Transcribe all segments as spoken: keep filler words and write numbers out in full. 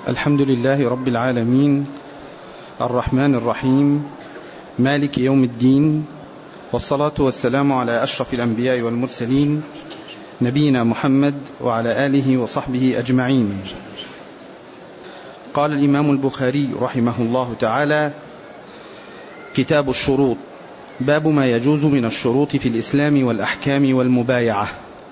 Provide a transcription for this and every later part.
الحمد لله رب العالمين، الرحمن الرحيم، مالك يوم الدين، والصلاة والسلام على أشرف الأنبياء والمرسلين، نبينا محمد وعلى آله وصحبه أجمعين. قال الإمام البخاري رحمه الله تعالى: كتاب الشروط، باب ما يجوز من الشروط في الإسلام والأحكام والمبايعة.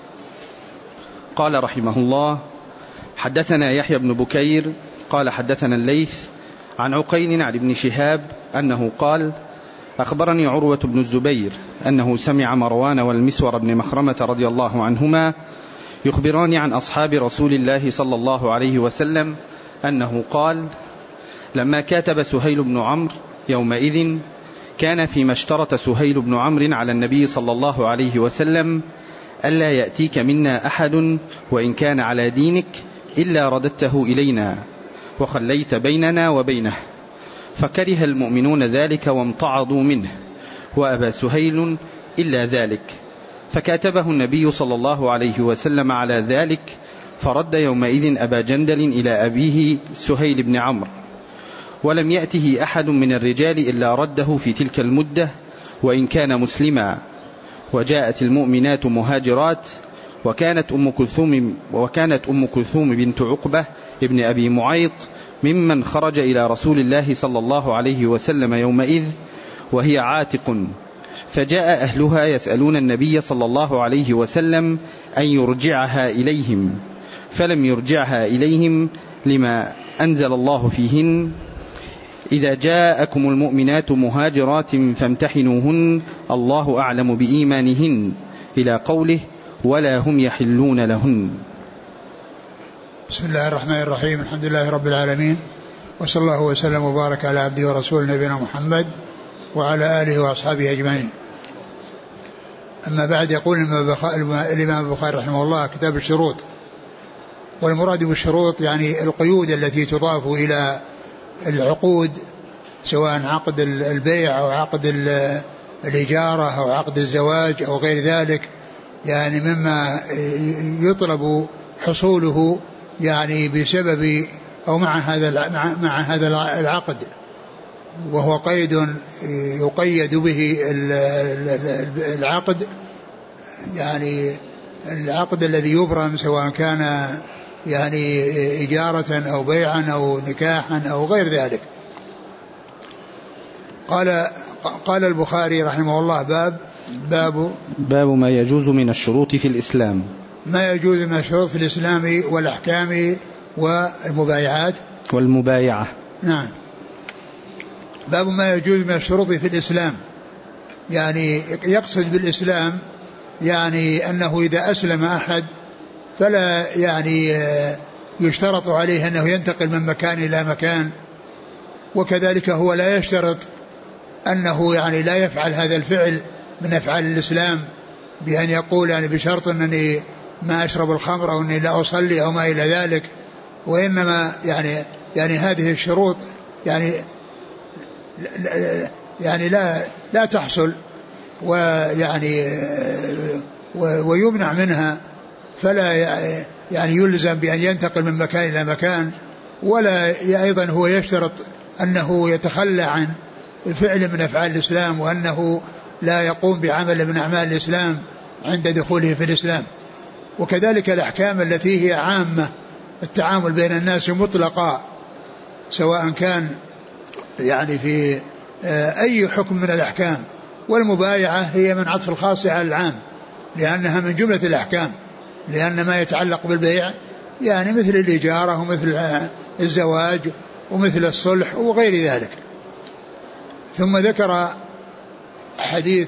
قال رحمه الله: حدثنا يحيى بن بكير قال حدثنا الليث عن عقيل عن ابن شهاب أنه قال: أخبرني عروة بن الزبير أنه سمع مروان والمسور بن مخرمة رضي الله عنهما يخبران عن أصحاب رسول الله صلى الله عليه وسلم أنه قال: لما كاتب سهيل بن عمرو يومئذ كان فيما اشترط سهيل بن عمرو على النبي صلى الله عليه وسلم ألا يأتيك منا أحد وإن كان على دينك إلا رددته إلينا وخليت بيننا وبينه، فكره المؤمنون ذلك وامتعضوا منه، وأبى سهيل إلا ذلك، فكاتبه النبي صلى الله عليه وسلم على ذلك، فرد يومئذ أبا جندل إلى أبيه سهيل بن عمرو، ولم يأته أحد من الرجال إلا رده في تلك المدة وإن كان مسلما. وجاءت المؤمنات مهاجرات، وكانت أم كلثوم, وكانت أم كلثوم بنت عقبة ابن أبي معيط ممن خرج إلى رسول الله صلى الله عليه وسلم يومئذ وهي عاتق، فجاء أهلها يسألون النبي صلى الله عليه وسلم أن يرجعها إليهم، فلم يرجعها إليهم لما أنزل الله فيهن: إذا جاءكم المؤمنات مهاجرات فامتحنوهن الله أعلم بإيمانهن، إلى قوله: ولا هم يحلون لهن. بسم الله الرحمن الرحيم. الحمد لله رب العالمين، وصلى الله وسلم وبارك على عبده ورسوله نبينا محمد وعلى آله وأصحابه أجمعين. أما بعد، يقول الإمام البخاري رحمه الله: كتاب الشروط. والمراد بالشروط يعني القيود التي تضاف إلى العقود، سواء عقد البيع أو عقد الإجارة أو عقد الزواج أو غير ذلك، يعني مما يطلب حصوله يعني بسبب أو مع هذا مع هذا العقد، وهو قيد يقيد به العقد، يعني العقد الذي يبرم سواء كان يعني إجارة أو بيعا أو نكاحا أو غير ذلك. قال قال البخاري رحمه الله: باب باب باب ما يجوز من الشروط في الإسلام. ما يجوز من الشروط في الإسلام والأحكام والمبايعات والمبايعة. نعم. باب ما يجوز من الشروط في الإسلام، يعني يقصد بالإسلام يعني أنه إذا أسلم أحد فلا يعني يشترط عليه أنه ينتقل من مكان إلى مكان، وكذلك هو لا يشترط أنه يعني لا يفعل هذا الفعل من أفعال الإسلام بأن يقول يعني بشرط أنني ما أشرب الخمر أو أني لا أصلي أو ما إلى ذلك، وإنما يعني يعني هذه الشروط يعني يعني لا لا تحصل ويعني ويمنع منها، فلا يعني يلزم بأن ينتقل من مكان إلى مكان، ولا أيضا هو يشترط أنه يتخلى عن فعل من أفعال الإسلام، وأنه لا يقوم بعمل من أعمال الإسلام عند دخوله في الإسلام. وكذلك الأحكام التي هي عامة، التعامل بين الناس مطلقا، سواء كان يعني في أي حكم من الأحكام. والمبايعة هي من عطف الخاص على العام، لأنها من جملة الأحكام، لأن ما يتعلق بالبيع يعني مثل الإجارة ومثل الزواج ومثل الصلح وغير ذلك. ثم ذكر حديث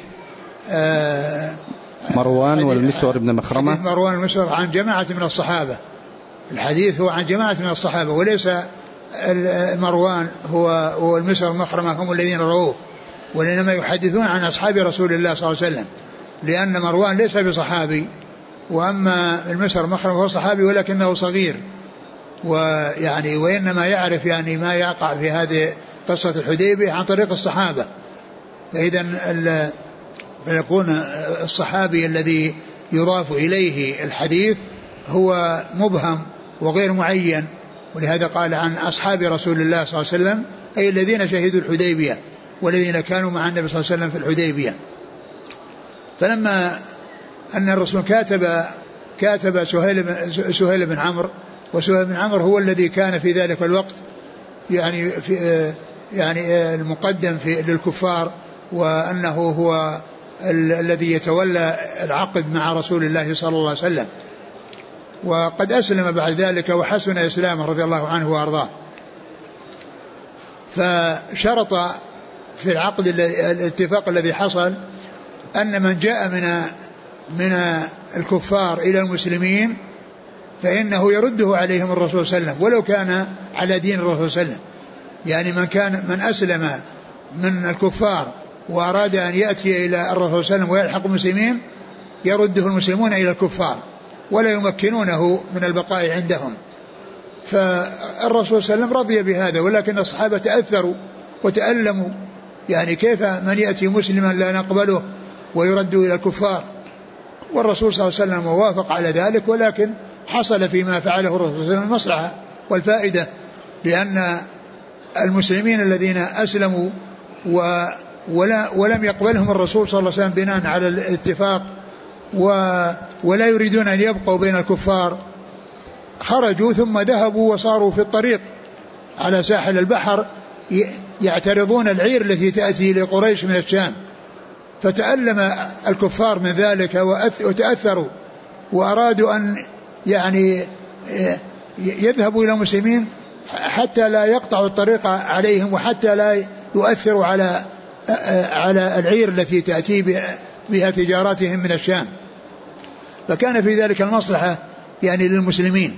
مروان والمسور بن مخرمة مروان والمسور عن جماعة من الصحابة. الحديث هو عن جماعة من الصحابة، وليس مروان هو والمسور مخرمة هم الذين رووه، وإنما يحدثون عن أصحاب رسول الله صلى الله عليه وسلم، لأن مروان ليس بصحابي، وأما المسور مخرمة هو صحابي ولكنه صغير، ويعني وإنما يعرف يعني ما يقع في هذه قصة الحديبية عن طريق الصحابة. فإذا فيكون الصحابي الذي يضاف إليه الحديث هو مبهم وغير معين، ولهذا قال عن أصحاب رسول الله صلى الله عليه وسلم أي الذين شهدوا الحديبية والذين كانوا مع النبي صلى الله عليه وسلم في الحديبية. فلما أن الرسول كاتب كاتب سهيل بن, سهيل بن عمرو، وسهيل بن عمرو هو الذي كان في ذلك الوقت يعني في يعني المقدم في للكفار، وأنه هو ال- الذي يتولى العقد مع رسول الله صلى الله عليه وسلم، وقد أسلم بعد ذلك وحسن إسلامه رضي الله عنه وأرضاه. فشرط في العقد الاتفاق الذي حصل أن من جاء من من الكفار إلى المسلمين فإنه يرده عليهم الرسول صلى الله عليه وسلم ولو كان على دين الرسول صلى الله عليه وسلم. يعني من كان من أسلم من الكفار وأراد أن يأتي إلى الرسول صلى الله عليه وسلم ويلحق المسلمين يرده المسلمون إلى الكفار ولا يمكنونه من البقاء عندهم. فالرسول صلى الله عليه وسلم رضي بهذا، ولكن الصحابة تأثروا وتألموا، يعني كيف من يأتي مسلما لا نقبله ويرد إلى الكفار؟ والرسول صلى الله عليه وسلم وافق على ذلك، ولكن حصل فيما فعله الرسول صلى الله عليه وسلم المصلحة والفائدة، لأن المسلمين الذين أسلموا ولا ولم يقبلهم الرسول صلى الله عليه وسلم بناء على الاتفاق ولا يريدون أن يبقوا بين الكفار خرجوا ثم ذهبوا وصاروا في الطريق على ساحل البحر يعترضون العير التي تأتي لقريش من الشام، فتألم الكفار من ذلك وتأثروا وأرادوا أن يعني يذهبوا إلى المسلمين حتى لا يقطعوا الطريق عليهم وحتى لا يؤثروا على على العير التي تأتي بها تجاراتهم من الشام. فكان في ذلك المصلحة يعني للمسلمين.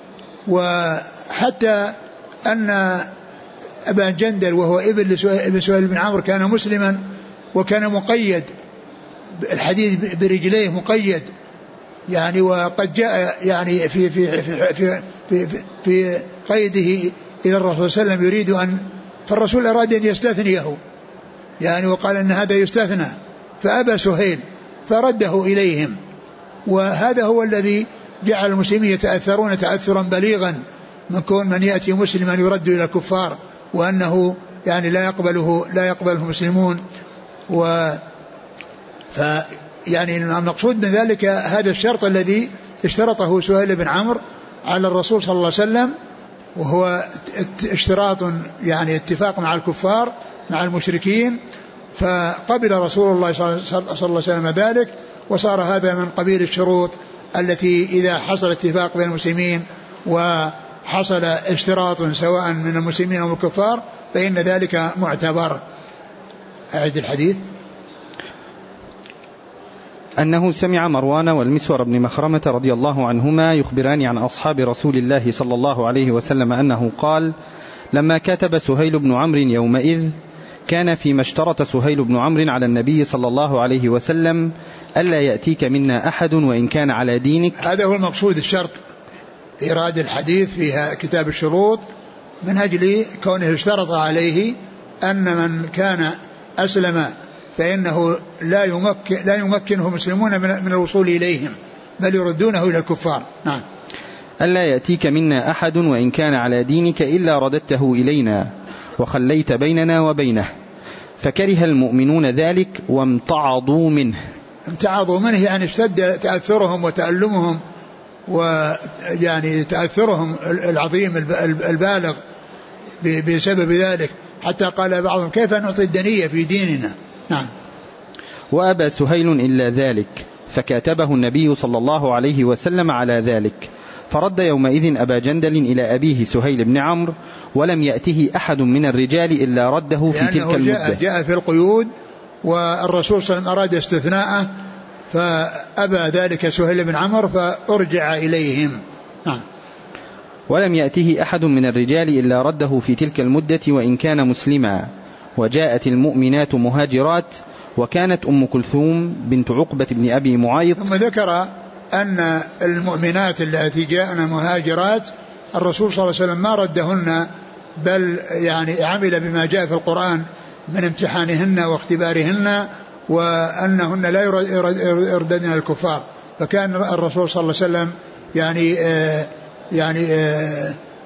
وحتى أن أبا جندل وهو ابن سهيل بن عمرو كان مسلما وكان مقيد الحديد برجليه مقيد يعني، وقد جاء يعني في في في في في, في, في قيده إلى الرسول صلى الله عليه وسلم يريد أن، فالرسول أراد أن يستثنيه يعني وقال أن هذا يستثنى، فأبى سهيل فرده إليهم. وهذا هو الذي جعل المسلمين يتأثرون تأثرا بليغا من كون من يأتي مسلما يرد إلى الكفار، وأنه يعني لا يقبله لا يقبله المسلمون. و ف يعني المقصود من ذلك هذا الشرط الذي اشترطه سهيل بن عمرو على الرسول صلى الله عليه وسلم، وهو اشتراط يعني اتفاق مع الكفار مع المشركين، فقبل رسول الله صلى الله عليه وسلم ذلك، وصار هذا من قبيل الشروط التي إذا حصل اتفاق بين المسلمين وحصل اشتراط سواء من المسلمين أو الكفار فإن ذلك معتبر. أعد الحديث. أنه سمع مروان والمسور بن مخرمة رضي الله عنهما يخبران عن أصحاب رسول الله صلى الله عليه وسلم أنه قال: لما كتب سهيل بن عمرو يومئذ كان فيما اشترط سهيل بن عمرو على النبي صلى الله عليه وسلم ألا يأتيك منا أحد وإن كان على دينك. هذا هو المقصود الشرط إيراد الحديث فيها كتاب الشروط من أجل كونه اشترط عليه أن من كان أسلم فإنه لا يمكن لا يمكنه المسلمون من الوصول إليهم بل يردونه إلى الكفار. نعم. ألا يأتيك منا أحد وإن كان على دينك إلا رددته إلينا وخليت بيننا وبينه، فكره المؤمنون ذلك وامتعضوا منه. امتعضوا منه يعني اشتد تأثرهم وتألمهم ويعني تأثرهم العظيم البالغ بسبب ذلك، حتى قال بعضهم كيف نعطي الدنية في ديننا. نعم. وأبى سهيل إلا ذلك فكاتبه النبي صلى الله عليه وسلم على ذلك، فرد يومئذ أبا جندل إلى أبيه سهيل بن عمرو ولم يأته أحد من الرجال إلا رده في تلك المدة. جاء, جاء في القيود والرسول صلى الله عليه وسلم أراد استثناءه فأبى ذلك سهيل بن عمرو فأرجع إليهم. نعم. ولم يأته أحد من الرجال إلا رده في تلك المدة وإن كان مسلما. وجاءت المؤمنات مهاجرات وكانت أم كلثوم بنت عقبة بن أبي معيط. ثم ذكر أن المؤمنات التي جاءن مهاجرات الرسول صلى الله عليه وسلم ما ردهن بل يعني عمل بما جاء في القرآن من امتحانهن واختبارهن وأنهن لا يرددن الكفار، فكان الرسول صلى الله عليه وسلم يعني آه يعني آه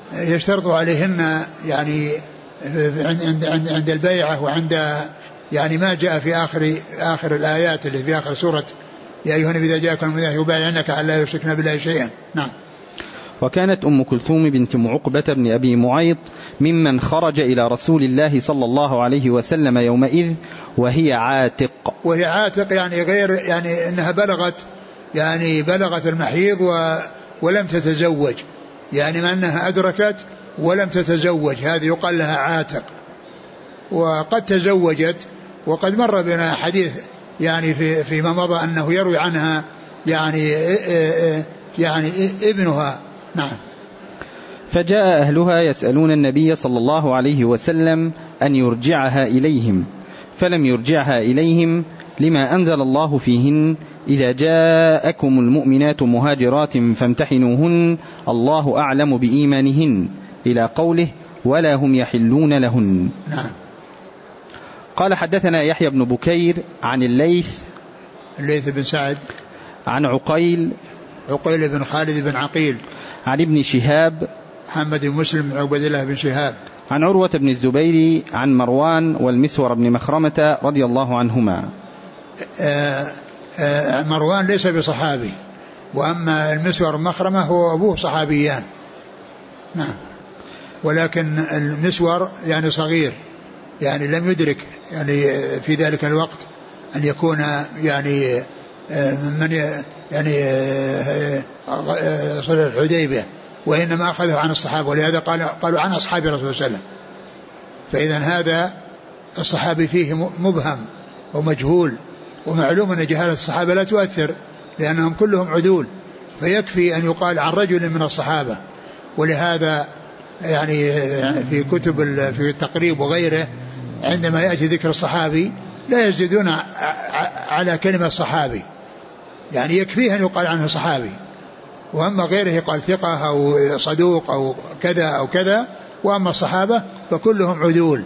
يشترط عليهن يعني عند عند عند البيعة وعند يعني ما جاء في آخر آخر الآيات اللي في آخر سورة يا أيها النبي إذا جاءكم المؤمنات يبايعنك على لا يشركن بالله شيئا. نعم. وكانت أم كلثوم بنت عقبة بن أبي معيط ممن خرج إلى رسول الله صلى الله عليه وسلم يومئذ وهي عاتق. وهي عاتق يعني غير يعني أنها بلغت يعني بلغت المحيض و ولم تتزوج، يعني ما أنها أدركت ولم تتزوج، هذه يقال لها عاتق. وقد تزوجت وقد مر بنا حديث يعني في فيما مضى أنه يروي عنها يعني يعني ابنها. نعم. فجاء أهلها يسألون النبي صلى الله عليه وسلم أن يرجعها إليهم فلم يرجعها إليهم لما أنزل الله فيهن إذا جاءكم المؤمنات مهاجرات فامتحنوهن الله أعلم بإيمانهن إلى قوله ولا هم يحلون لهن. نعم. قال حدثنا يحيى بن بكير عن الليث الليث بن سعد عن عقيل عقيل بن خالد بن عقيل عن ابن شهاب محمد بن مسلم بن عبد الله بن شهاب عن عروة بن الزبير عن مروان والمسور بن مخرمة رضي الله عنهما. آآ آآ مروان ليس بصحابي، وأما المسور بن مخرمة هو أبوه صحابيان. نعم. ولكن المسور يعني صغير، يعني لم يدرك يعني في ذلك الوقت أن يكون يعني من يعني صلح الحديبية، وإنما أخذه عن الصحابة، ولهذا قال قالوا عن أصحاب رسول الله صلى الله عليه وسلم. فإذا هذا الصحابي فيه مبهم ومجهول، ومعلوم أن جهالة الصحابة لا تؤثر لأنهم كلهم عدول، فيكفي أن يقال عن رجل من الصحابة. ولهذا يعني في كتب في التقريب وغيره عندما يأتي ذكر الصحابي لا يزيدون على كلمة صحابي، يعني يكفيه أن يقال عنه صحابي، وأما غيره يقال ثقة أو صدوق أو كذا أو كذا، وأما الصحابة فكلهم عدول،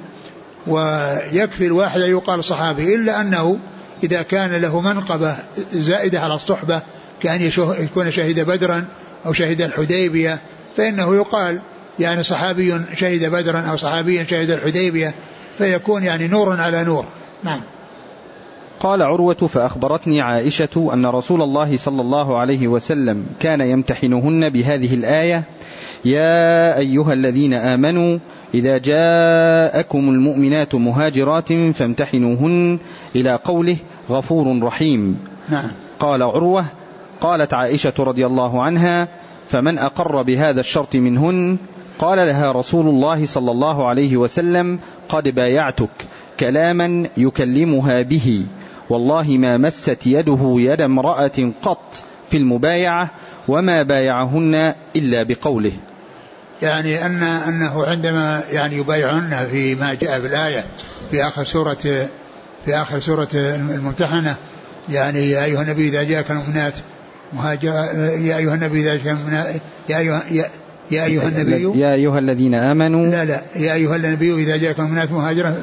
ويكفي الواحد يقال صحابي، إلا أنه إذا كان له منقبة زائدة على الصحبة كأن يكون شهد بدرا أو شهد الحديبية فإنه يقال يعني صحابي شهد بدرا أو صحابي شهد الحديبية، فيكون يعني نور على نور. نعم. قال عروة فأخبرتني عائشة أن رسول الله صلى الله عليه وسلم كان يمتحنهن بهذه الآية يا أيها الذين آمنوا إذا جاءكم المؤمنات مهاجرات فامتحنوهن إلى قوله غفور رحيم. نعم. قال عروة قالت عائشة رضي الله عنها فمن أقر بهذا الشرط منهن قال لها رسول الله صلى الله عليه وسلم قد بايعتك كلاما يكلمها به والله ما مست يده يد امرأة قط في المبايعة وما بايعهن إلا بقوله. يعني أن أنه عندما يعني يبايعهن فيما جاء بالآية في آخر سورة في آخر سورة الممتحنة يعني يا أيها النبي إذا جاءك المؤمنات مهاجر يا أيها النبي إذا جاءك المؤمنات يا أيها يا يا أيها النبي يا أيها الذين آمنوا لا لا يا أيها النبي إذا جاءك المؤمنات مهاجرة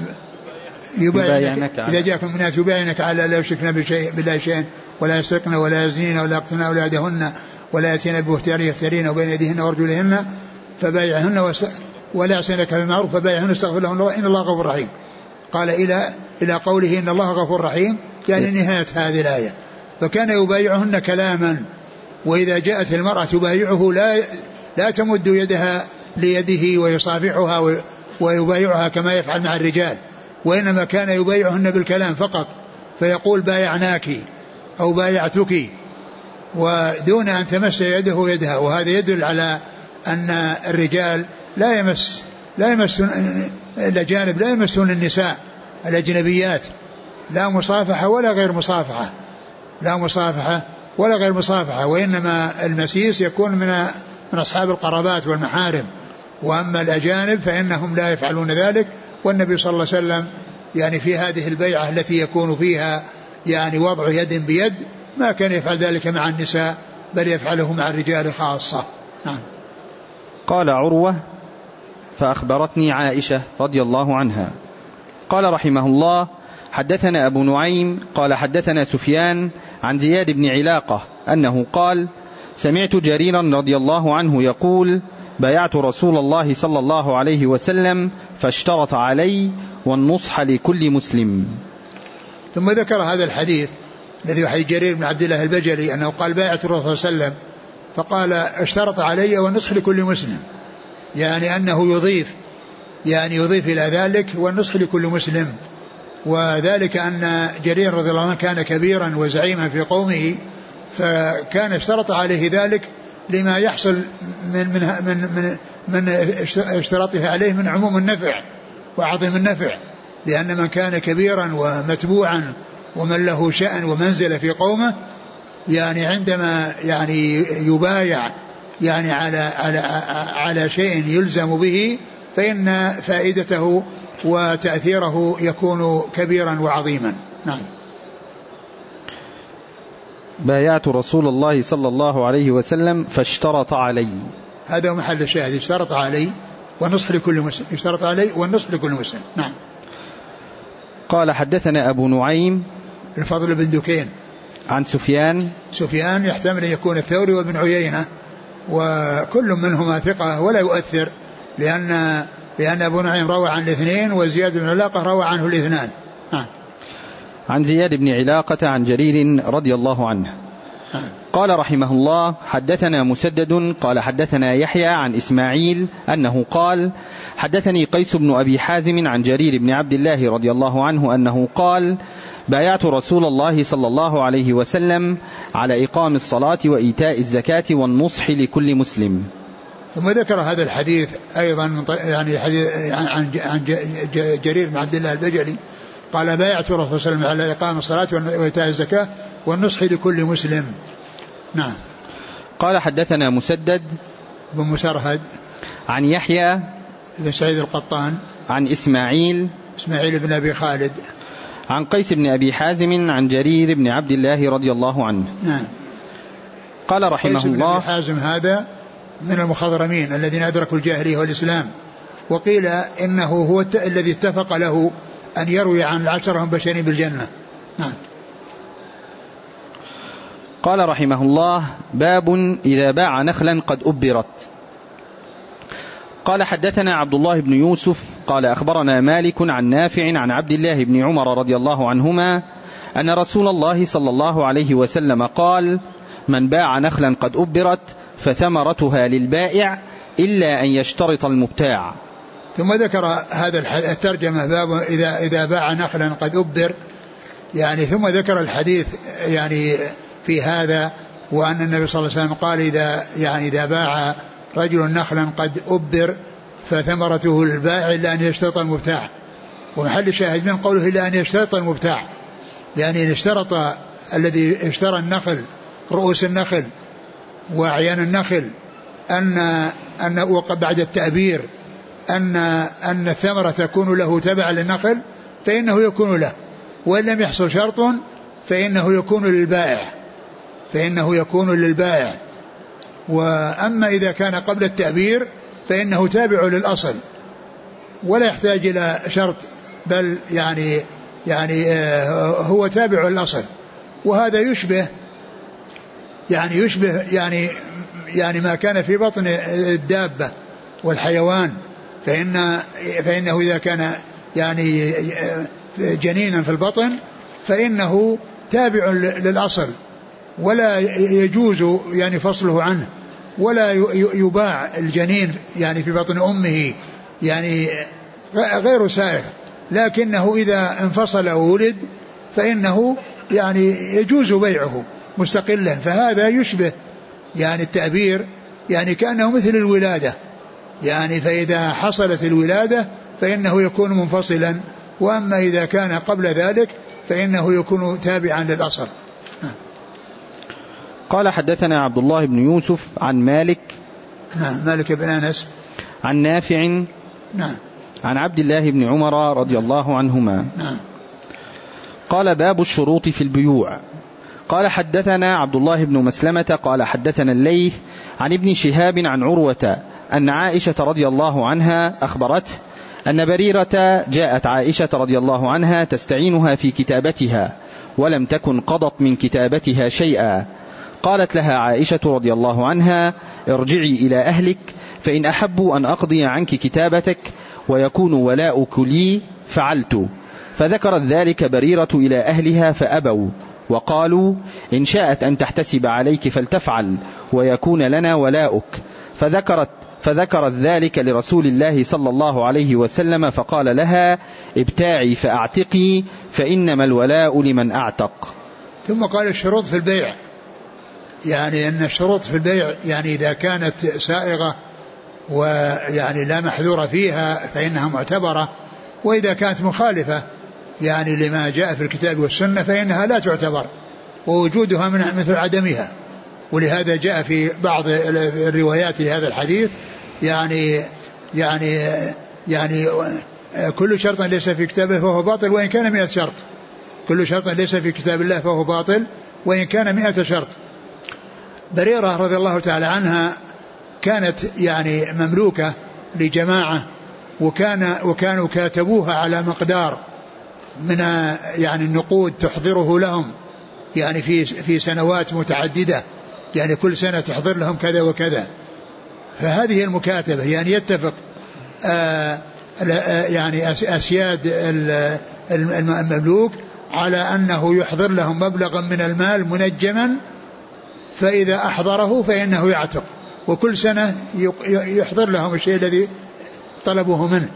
يبايعنك إذا جاءك المؤمنات يبايعنك على لا يشركن بشيء بالله شيئا ولا يسرقن ولا يزنين ولا يقتلن أولادهن ولا يأتين ببهتان يفترين وبين يديهن وارجلهن فبايعهن ولا يعصينك بالمعروف فبايعهن واستغفر لهن الله إن الله غفور رحيم. قال إلى إلى قوله إن الله غفور رحيم يعني نهاية هذه الآية. فكان يبايعهن كلاما، وإذا جاءت المرأة تبايعه لا لا تمد يدها ليده ويصافحها ويبايعها كما يفعل مع الرجال، وإنما كان يبايعهن بالكلام فقط، فيقول بايعناك أو بايعتك ودون أن تمس يده يدها. وهذا يدل على أن الرجال لا يمس لا يمسون الأجانب لا يمسون النساء الأجنبيات، لا مصافحة ولا غير مصافحة لا مصافحة ولا غير مصافحة وإنما المسيس يكون من من أصحاب القرابات والمحارم، وأما الأجانب فإنهم لا يفعلون ذلك. والنبي صلى الله عليه وسلم يعني في هذه البيعة التي يكون فيها يعني وضع يد بيد ما كان يفعل ذلك مع النساء بل يفعله مع الرجال خاصة. نعم. قال عروة فأخبرتني عائشة رضي الله عنها قال رحمه الله حدثنا أبو نعيم قال حدثنا سفيان عن زياد بن علاقة أنه قال سمعت جريرا رضي الله عنه يقول بايعت رسول الله صلى الله عليه وسلم فاشترط علي والنصح لكل مسلم. ثم ذكر هذا الحديث الذي وحي جرير بن عبد الله البجلي أنه قال بايعت الرسول صلى الله عليه وسلم فقال اشترط علي والنصح لكل مسلم، يعني أنه يضيف يعني يضيف إلى ذلك والنصح لكل مسلم. وذلك أن جرير رضي الله عنه كان كبيرا وزعيما في قومه، فكان اشترط عليه ذلك لما يحصل من من من من, من اشتراطه عليه من عموم النفع وعظيم النفع، لأن من كان كبيرا ومتبوعا ومن له شأن ومنزلة في قومه يعني عندما يعني يبايع يعني على على على شيء يلزم به فإن فائدته وتأثيره يكون كبيرا وعظيما. نعم. بايعت رسول الله صلى الله عليه وسلم فاشترط علي، هذا محل الشاهد، اشترط علي والنصح لكل مسلم، اشترط علي والنصح لكل مسلم. نعم. قال حدثنا أبو نعيم الفضل بن دكين عن سفيان سفيان يحتمل أن يكون الثوري وابن عيينة، وكل منهما ثقة ولا يؤثر، لأن لأن أبو نعيم روى عن الاثنين وزياد بن علاقة روى عنه الاثنان. ها. عن زياد بن علاقة عن جرير رضي الله عنه. ها. قال رحمه الله حدثنا مسدد قال حدثنا يحيى عن إسماعيل أنه قال حدثني قيس بن أبي حازم عن جرير بن عبد الله رضي الله عنه أنه قال بايعت رسول الله صلى الله عليه وسلم على إقام الصلاة وإيتاء الزكاة والنصح لكل مسلم. ثم ذكر هذا الحديث أيضا من يعني حديث عن عن جرير بن عبد الله البجلي قال بايعت الرسول صلى الله عليه وسلم على إقام الصلاة وإيتاء الزكاة والنصح لكل مسلم. نعم. قال حدثنا مسدد بن مسرهد عن يحيى بن سعيد القطان عن إسماعيل إسماعيل بن أبي خالد عن قيس بن أبي حازم عن جرير بن عبد الله رضي الله عنه. نعم. قال رحمه قيس بن الله أبي حازم هذا من المخضرمين الذين أدركوا الجاهلية والإسلام، وقيل إنه هو الذي اتفق له أن يروي عن العشرة المبشرين بالجنة. نعم. قال رحمه الله باب إذا باع نخلا قد أبرت. قال حدثنا عبد الله بن يوسف قال أخبرنا مالك عن نافع عن عبد الله بن عمر رضي الله عنهما أن رسول الله صلى الله عليه وسلم قال من باع نخلا قد أبرت فثمرتها للبائع إلا أن يشترط المبتاع. ثم ذكر هذا الترجمة باب إذا إذا باع نخلا قد أبر، يعني ثم ذكر الحديث يعني في هذا، وأن النبي صلى الله عليه وسلم قال إذا يعني إذا باع رجل نخلا قد أبر فثمرته للبائع إلا أن يشترط المبتاع. ومحل الشاهد من قوله إلا أن يشترط المبتاع، يعني إن اشترط الذي اشترى النخل رؤوس النخل وأعيان النخل أن أن وقد بعد التأبير أن أن الثمرة تكون له تبعا للنخل فإنه يكون له، وإن لم يحصل شرط فإنه يكون للبائع فإنه يكون للبائع. وأما إذا كان قبل التأبير فإنه تابع للأصل ولا يحتاج إلى شرط، بل يعني يعني هو تابع للأصل. وهذا يشبه يعني يشبه يعني يعني ما كان في بطن الدابة والحيوان، فإن فإنه إذا كان يعني جنينا في البطن فإنه تابع للأصل ولا يجوز يعني فصله عنه، ولا يباع الجنين يعني في بطن أمه يعني غير سائغ، لكنه إذا انفصل وولد فإنه يعني يجوز بيعه مستقلا. فهذا يشبه يعني التعبير يعني كأنه مثل الولادة، يعني فإذا حصلت الولادة فإنه يكون منفصلا، وأما إذا كان قبل ذلك فإنه يكون تابعا للأصل. قال حدثنا عبد الله بن يوسف عن مالك نعم مالك بن أنس عن نافع نعم عن عبد الله بن عمر رضي الله عنهما نعم. قال باب الشروط في البيوع. قال حدثنا عبد الله بن مسلمة قال حدثنا الليث عن ابن شهاب عن عروة أن عائشة رضي الله عنها أخبرته أن بريرة جاءت عائشة رضي الله عنها تستعينها في كتابتها ولم تكن قضت من كتابتها شيئا، قالت لها عائشة رضي الله عنها: ارجعي إلى أهلك، فإن أحبوا أن أقضي عنك كتابتك ويكون ولاؤك لي فعلت. فذكرت ذلك بريرة إلى أهلها فأبوا، وقالوا: إن شاءت أن تحتسب عليك فلتفعل ويكون لنا ولاؤك. فذكرت فذكرت ذلك لرسول الله صلى الله عليه وسلم، فقال لها: ابتاعي فأعتقي، فإنما الولاء لمن أعتق. ثم قال الشروط في البيع، يعني أن الشروط في البيع يعني إذا كانت سائغة ويعني لا محذور فيها فإنها معتبرة، وإذا كانت مخالفة يعني لما جاء في الكتاب والسنة فإنها لا تعتبر، ووجودها من مثل عدمها. ولهذا جاء في بعض الروايات لهذا الحديث يعني يعني يعني كل شرط ليس في كتابه فهو باطل وإن كان مئة شرط. كل شرط ليس في كتاب الله فهو باطل وإن كان مئة شرط. بريرة رضي الله تعالى عنها كانت يعني مملوكة لجماعة، وكان وكانوا كاتبوها على مقدار من يعني النقود تحضره لهم يعني في في سنوات متعددة، يعني كل سنة تحضر لهم كذا وكذا. فهذه المكاتبة يعني يتفق آآ يعني أسياد المملوك على أنه يحضر لهم مبلغا من المال منجما، فإذا أحضره فإنه يعتق، وكل سنة يحضر لهم الشيء الذي طلبوه منه.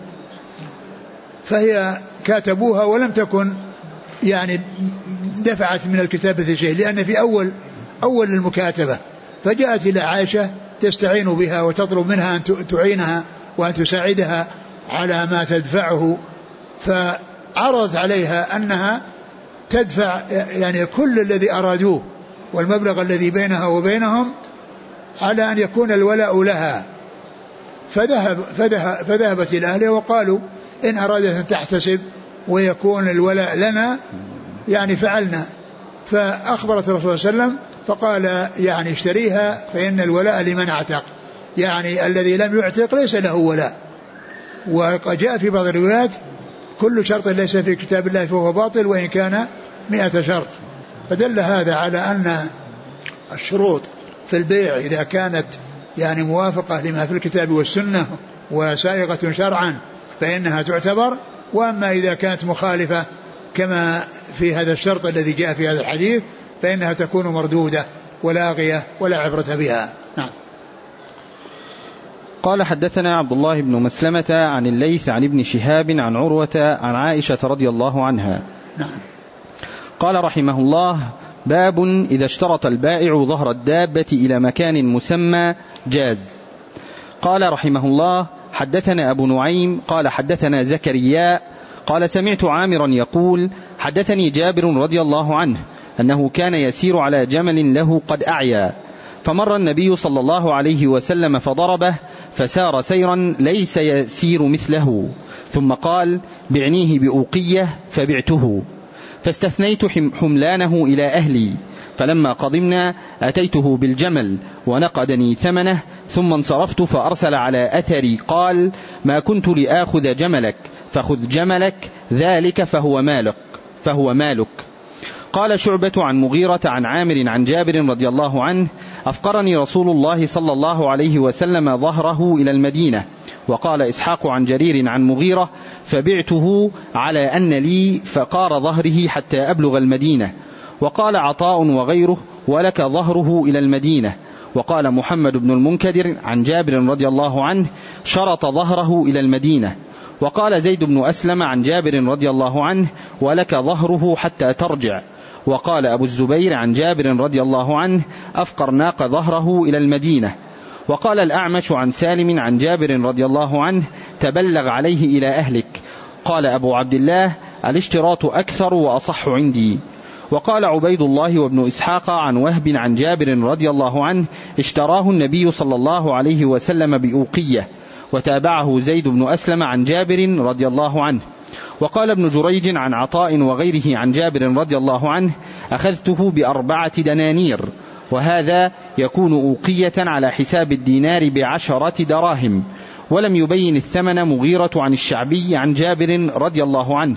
فهي كاتبوها ولم تكن يعني دفعت من الكتابة شيء، لأن في أول أول المكاتبة فجاءت إلى عائشة تستعين بها وتطلب منها أن تعينها وأن تساعدها على ما تدفعه، فعرضت عليها أنها تدفع يعني كل الذي أرادوه والمبلغ الذي بينها وبينهم على أن يكون الولاء لها. فذهب فذهب فذهبت إلى أهله وقالوا: إن أرادت أن تحتسب ويكون الولاء لنا يعني فعلنا. فأخبرت الرسول صلى الله عليه وسلم فقال: يعني اشتريها فإن الولاء لمن اعتق، يعني الذي لم يعتق ليس له ولاء. وجاء في بعض الروايات: كل شرط ليس في كتاب الله فهو باطل وإن كان مئة شرط. فدل هذا على أن الشروط في البيع إذا كانت يعني موافقة لما في الكتاب والسنة وسائغة شرعا فإنها تعتبر، وأما إذا كانت مخالفة كما في هذا الشرط الذي جاء في هذا الحديث فإنها تكون مردودة ولاغية ولا عبرة بها. نعم. قال: حدثنا عبد الله بن مسلمة عن الليث عن ابن شهاب عن عروة عن عائشة رضي الله عنها. نعم. قال رحمه الله: باب إذا اشترط البائع ظهر الدابة إلى مكان مسمى جاز. قال رحمه الله: حدثنا أبو نعيم قال حدثنا زكريا قال سمعت عامرا يقول: حدثني جابر رضي الله عنه أنه كان يسير على جمل له قد أعيا، فمر النبي صلى الله عليه وسلم فضربه فسار سيرا ليس يسير مثله، ثم قال: بعنيه بأوقية، فبعته، فاستثنيت حملانه إلى أهلي، فلما قدمنا أتيته بالجمل ونقدني ثمنه، ثم انصرفت فأرسل على أثري قال: ما كنت لآخذ جملك، فخذ جملك ذلك فهو مالك فهو مالك. قال شعبة عن مغيرة عن عامر عن جابر رضي الله عنه: أفقرني رسول الله صلى الله عليه وسلم ظهره إلى المدينة. وقال إسحاق عن جرير عن مغيرة: فبعته على أن لي فقار ظهره حتى أبلغ المدينة. وقال عطاء وغيره: ولك ظهره إلى المدينة. وقال محمد بن المنكدر عن جابر رضي الله عنه: شرط ظهره إلى المدينة. وقال زيد بن أسلم عن جابر رضي الله عنه: ولك ظهره حتى ترجع. وقال أبو الزبير عن جابر رضي الله عنه: أفقرناك ظهره إلى المدينة. وقال الأعمش عن سالم عن جابر رضي الله عنه: تبلغ عليه إلى أهلك. قال أبو عبد الله: الاشتراط أكثر وأصح عندي. وقال عبيد الله وابن إسحاق عن وهب عن جابر رضي الله عنه: اشتراه النبي صلى الله عليه وسلم بأوقية. وتابعه زيد بن أسلم عن جابر رضي الله عنه. وقال ابن جريج عن عطاء وغيره عن جابر رضي الله عنه: أخذته بأربعة دنانير، وهذا يكون أوقية على حساب الدينار بعشرة دراهم. ولم يبين الثمن مغيرة عن الشعبي عن جابر رضي الله عنه.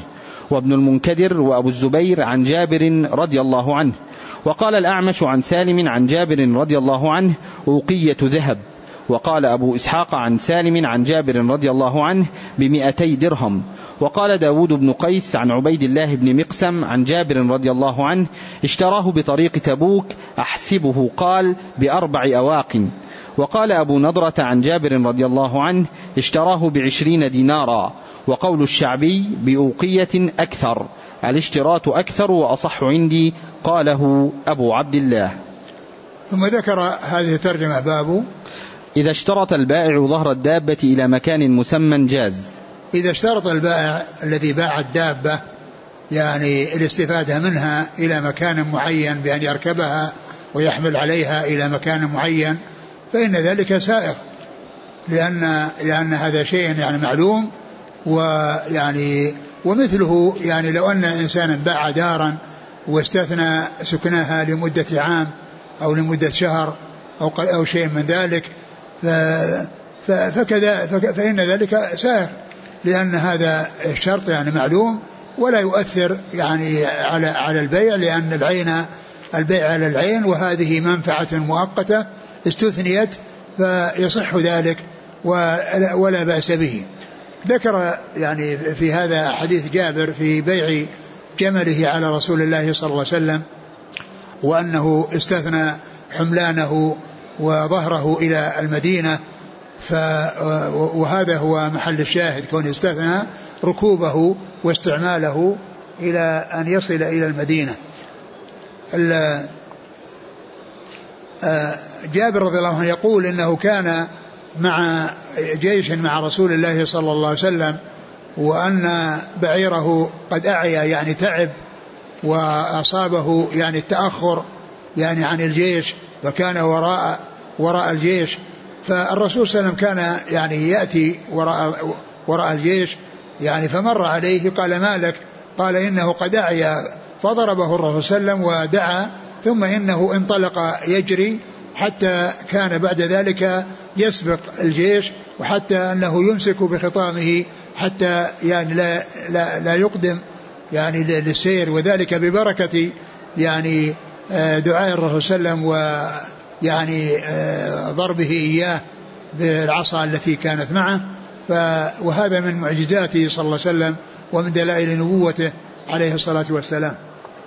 وابن المنكدر وأبو الزبير عن جابر رضي الله عنه. وقال الأعمش عن سالم عن جابر رضي الله عنه أوقية ذهب. وقال أبو إسحاق عن سالم عن جابر رضي الله عنه بمئتي درهم. وقال داود بن قيس عن عبيد الله بن مقسم عن جابر رضي الله عنه اشتراه بطريق تبوك أحسبه قال بأربع أواق. وقال أبو نضرة عن جابر رضي الله عنه اشتراه بعشرين دينارا. وقول الشعبي بأوقية أكثر، الاشتراط أكثر وأصح عندي، قاله أبو عبد الله. ثم ذكر هذه الترجمة باب إذا اشترط البائع ظهر الدابة إلى مكان مسمى جاز. إذا اشترط البائع الذي باع الدابة يعني الاستفادة منها إلى مكان معين بأن يركبها ويحمل عليها إلى مكان معين فإن ذلك سائغ، لأن لأن هذا شيء يعني معلوم. ويعني ومثله يعني لو أن إنسانا باع دارا واستثنى سكنها لمدة عام أو لمدة شهر أو أو شيء من ذلك فكذا فإن ذلك سائغ، لأن هذا الشرط يعني معلوم ولا يؤثر يعني على على البيع، لأن العين البيع على العين وهذه منفعة مؤقتة استثنيت فيصح ذلك ولا بأس به. ذكر يعني في هذا حديث جابر في بيع جمله على رسول الله صلى الله عليه وسلم وأنه استثنى حملانه وظهره إلى المدينة، وهذا هو محل الشاهد، كون استثنى ركوبه واستعماله إلى أن يصل إلى المدينة. جابر رضي الله عنه يقول إنه كان مع جيش مع رسول الله صلى الله عليه وسلم وأن بعيره قد أعيا يعني تعب وأصابه يعني التأخر يعني عن الجيش وكان وراء وراء الجيش، فالرسول صلى الله عليه وسلم كان يعني يأتي وراء وراء الجيش يعني فمر عليه قال ما لك؟ قال إنه قد أعيا، فضربه الرسول صلى الله عليه وسلم ودعا، ثم إنه انطلق يجري حتى كان بعد ذلك يسبق الجيش، وحتى أنه يمسك بخطامه حتى يعني لا, لا, لا يقدم يعني للسير، وذلك ببركة يعني دعاء الرسول صلى الله عليه وسلم ويعني ضربه إياه بالعصا التي كانت معه. وهذا من معجزاته صلى الله عليه وسلم ومن دلائل نبوته عليه الصلاة والسلام.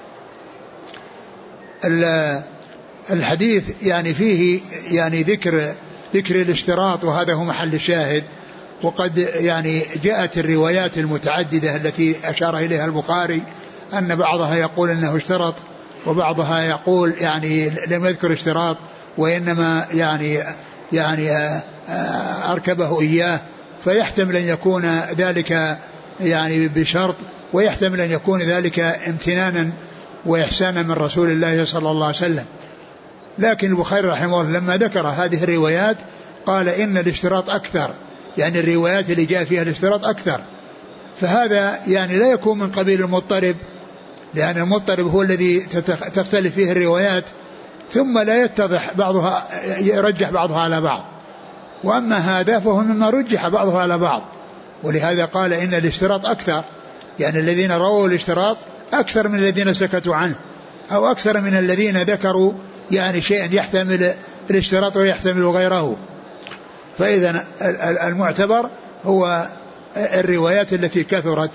الحديث يعني فيه يعني ذكر ذكر الاشتراط، وهذا هو محل الشاهد. وقد يعني جاءت الروايات المتعددة التي أشار إليها البخاري أن بعضها يقول أنه اشترط وبعضها يقول يعني لم يذكر اشتراط وإنما يعني يعني أركبه إياه، فيحتمل أن يكون ذلك يعني بشرط، ويحتمل أن يكون ذلك امتنانا وإحسانا من رسول الله صلى الله عليه وسلم. لكن البخاري رحمه الله لما ذكر هذه الروايات قال إن الاشتراط أكثر، يعني الروايات اللي جاء فيها الاشتراط أكثر، فهذا يعني لا يكون من قبيل المضطرب، لأن المضطرب هو الذي تختلف فيه الروايات ثم لا يتضح بعضها يرجح بعضها على بعض، وأما هذا فهو مما رجح بعضها على بعض، ولهذا قال إن الاشتراط أكثر، يعني الذين رووا الاشتراط أكثر من الذين سكتوا عنه، أو أكثر من الذين ذكروا يعني شيئا يحتمل الاشتراط ويحتمل غيره. فإذا المعتبر هو الروايات التي كثرت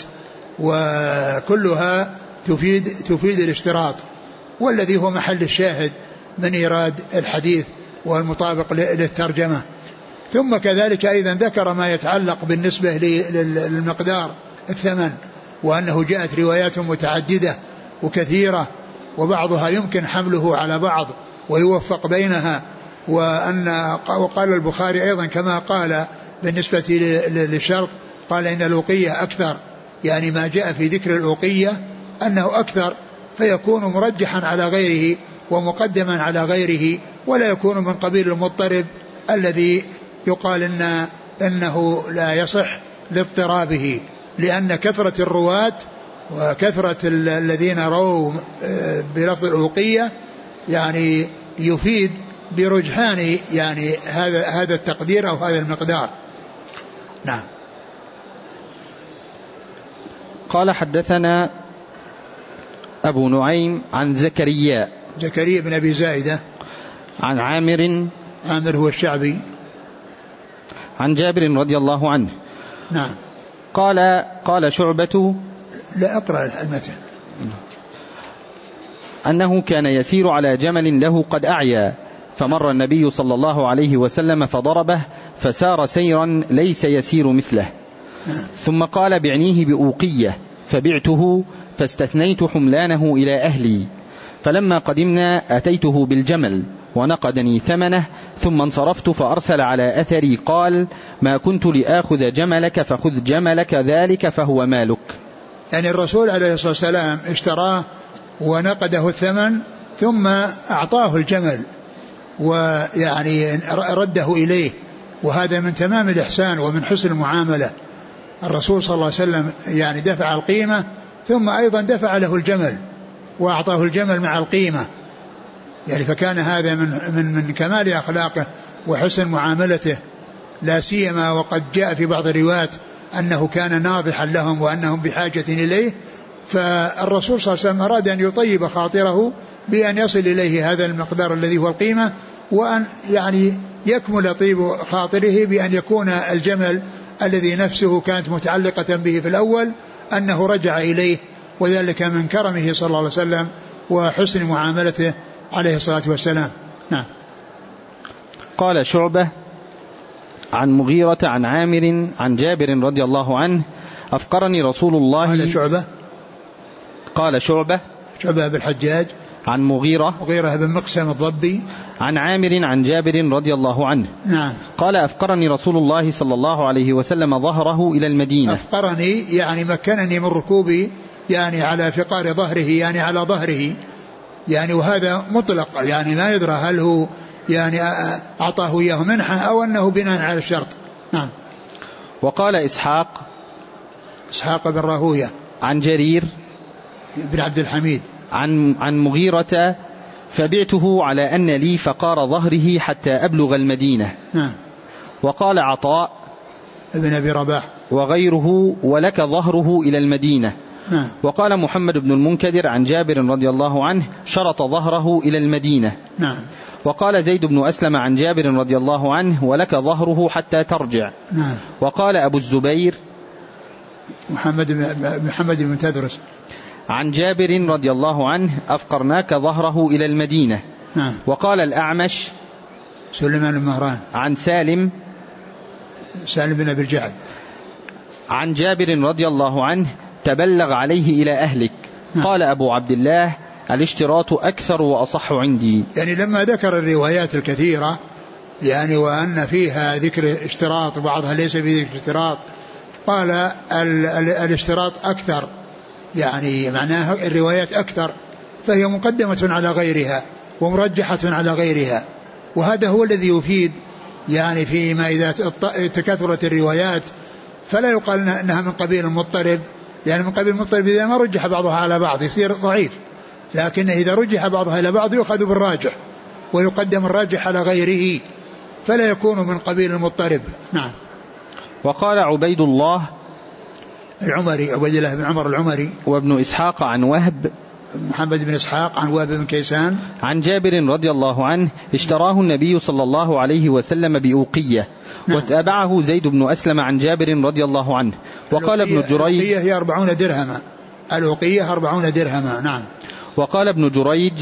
وكلها تفيد تفيد الاشتراط، والذي هو محل الشاهد من إيراد الحديث والمطابق للترجمة. ثم كذلك أيضا ذكر ما يتعلق بالنسبة للمقدار الثمن، وأنه جاءت روايات متعددة وكثيرة وبعضها يمكن حمله على بعض ويوفق بينها، وأن وقال البخاري أيضا كما قال بالنسبة للشرط قال إن الأوقية أكثر، يعني ما جاء في ذكر الأوقية أنه أكثر، فيكون مرجحا على غيره ومقدما على غيره، ولا يكون من قبيل المضطرب الذي يقال إن أنه لا يصح لاضطرابه، لأن كثرة الرواة وكثرة الذين رووا بلفظ الأوقية يعني يفيد برجحان يعني هذا هذا التقدير أو هذا المقدار. نعم. قال حدثنا أبو نعيم عن زكريا زكريا بن أبي زائدة عن عامر عامر هو الشعبي عن جابر رضي الله عنه. نعم. قال قال شعبة لا أقرأ المتن. أنه كان يسير على جمل له قد أعيا فمر النبي صلى الله عليه وسلم فضربه فسار سيرا ليس يسير مثله. نعم. ثم قال بعنيه بأوقية فبعته فاستثنيت حملانه إلى أهلي فلما قدمنا أتيته بالجمل ونقدني ثمنه ثم انصرفت فأرسل على أثري قال ما كنت لآخذ جملك فخذ جملك ذلك فهو مالك. يعني الرسول عليه الصلاة والسلام اشتراه ونقده الثمن ثم أعطاه الجمل ويعني رده إليه، وهذا من تمام الإحسان ومن حسن المعاملة. الرسول صلى الله عليه وسلم يعني دفع القيمة ثم أيضا دفع له الجمل وأعطاه الجمل مع القيمة، يعني فكان هذا من, من, من كمال أخلاقه وحسن معاملته، لا سيما وقد جاء في بعض الروايات أنه كان ناضحا لهم وأنهم بحاجة إليه، فالرسول صلى الله عليه وسلم أراد أن يطيب خاطره بأن يصل إليه هذا المقدار الذي هو القيمة، وأن يعني يكمل طيب خاطره بأن يكون الجمل الذي نفسه كانت متعلقة به في الأول أنه رجع إليه، وذلك من كرمه صلى الله عليه وسلم وحسن معاملته عليه الصلاة والسلام. نعم. قال شعبة عن مغيرة عن عامر عن جابر رضي الله عنه أفقرني رسول الله. قال شعبة قال شعبة شعبة بالحجاج عن مغيرة مغيرة بن مقسم الضبي عن عامر عن جابر رضي الله عنه. نعم. قال أفقرني رسول الله صلى الله عليه وسلم ظهره إلى المدينة. أفقرني يعني مكنني من ركوبي يعني على فقار ظهره يعني على ظهره، يعني وهذا مطلق يعني ما يدرى هل هو يعني أعطاه إياه منحة أو أنه بناء على الشرط. نعم. وقال إسحاق إسحاق بن راهوية عن جرير بن عبد الحميد عن عن مغيرة فبعته على أن لي فقار ظهره حتى أبلغ المدينة. نعم. وقال عطاء ابن أبي رباح وغيره ولك ظهره إلى المدينة. نعم. وقال محمد بن المنكدر عن جابر رضي الله عنه شرط ظهره إلى المدينة. نعم. وقال زيد بن أسلم عن جابر رضي الله عنه ولك ظهره حتى ترجع. نعم. وقال أبو الزبير محمد محمد بن تدرس عن جابر رضي الله عنه أفقرناك ظهره إلى المدينة. نعم. وقال الأعمش سليمان المهران عن سالم سالم بن أبي الجعد عن جابر رضي الله عنه تبلغ عليه إلى أهلك. نعم. قال أبو عبد الله الاشتراط أكثر وأصح عندي. يعني لما ذكر الروايات الكثيرة يعني وأن فيها ذكر اشتراط وبعضها ليس فيه ذكر اشتراط، قال ال ال الاشتراط أكثر، يعني معناها الروايات أكثر فهي مقدمة على غيرها ومرجحة على غيرها، وهذا هو الذي يفيد يعني فيما إذا تكثرت الروايات فلا يقال أنها من قبيل المضطرب، لأن من قبيل المضطرب إذا ما رجح بعضها على بعض يصير ضعيف، لكن إذا رجح بعضها إلى بعض يؤخذ بالراجح ويقدم الراجح على غيره فلا يكون من قبيل المضطرب. نعم. وقال عبيد الله العمري عبيد الله بن عمر العمري وابن إسحاق عن وهب محمد بن إسحاق عن وهب بن كيسان عن جابر رضي الله عنه اشتراه النبي صلى الله عليه وسلم بأوقية. نعم. وتابعه زيد بن أسلم عن جابر رضي الله عنه. وقال ابن جريج الأوقية هي أربعون درهما الأوقية أربعون درهما. نعم. وقال ابن جريج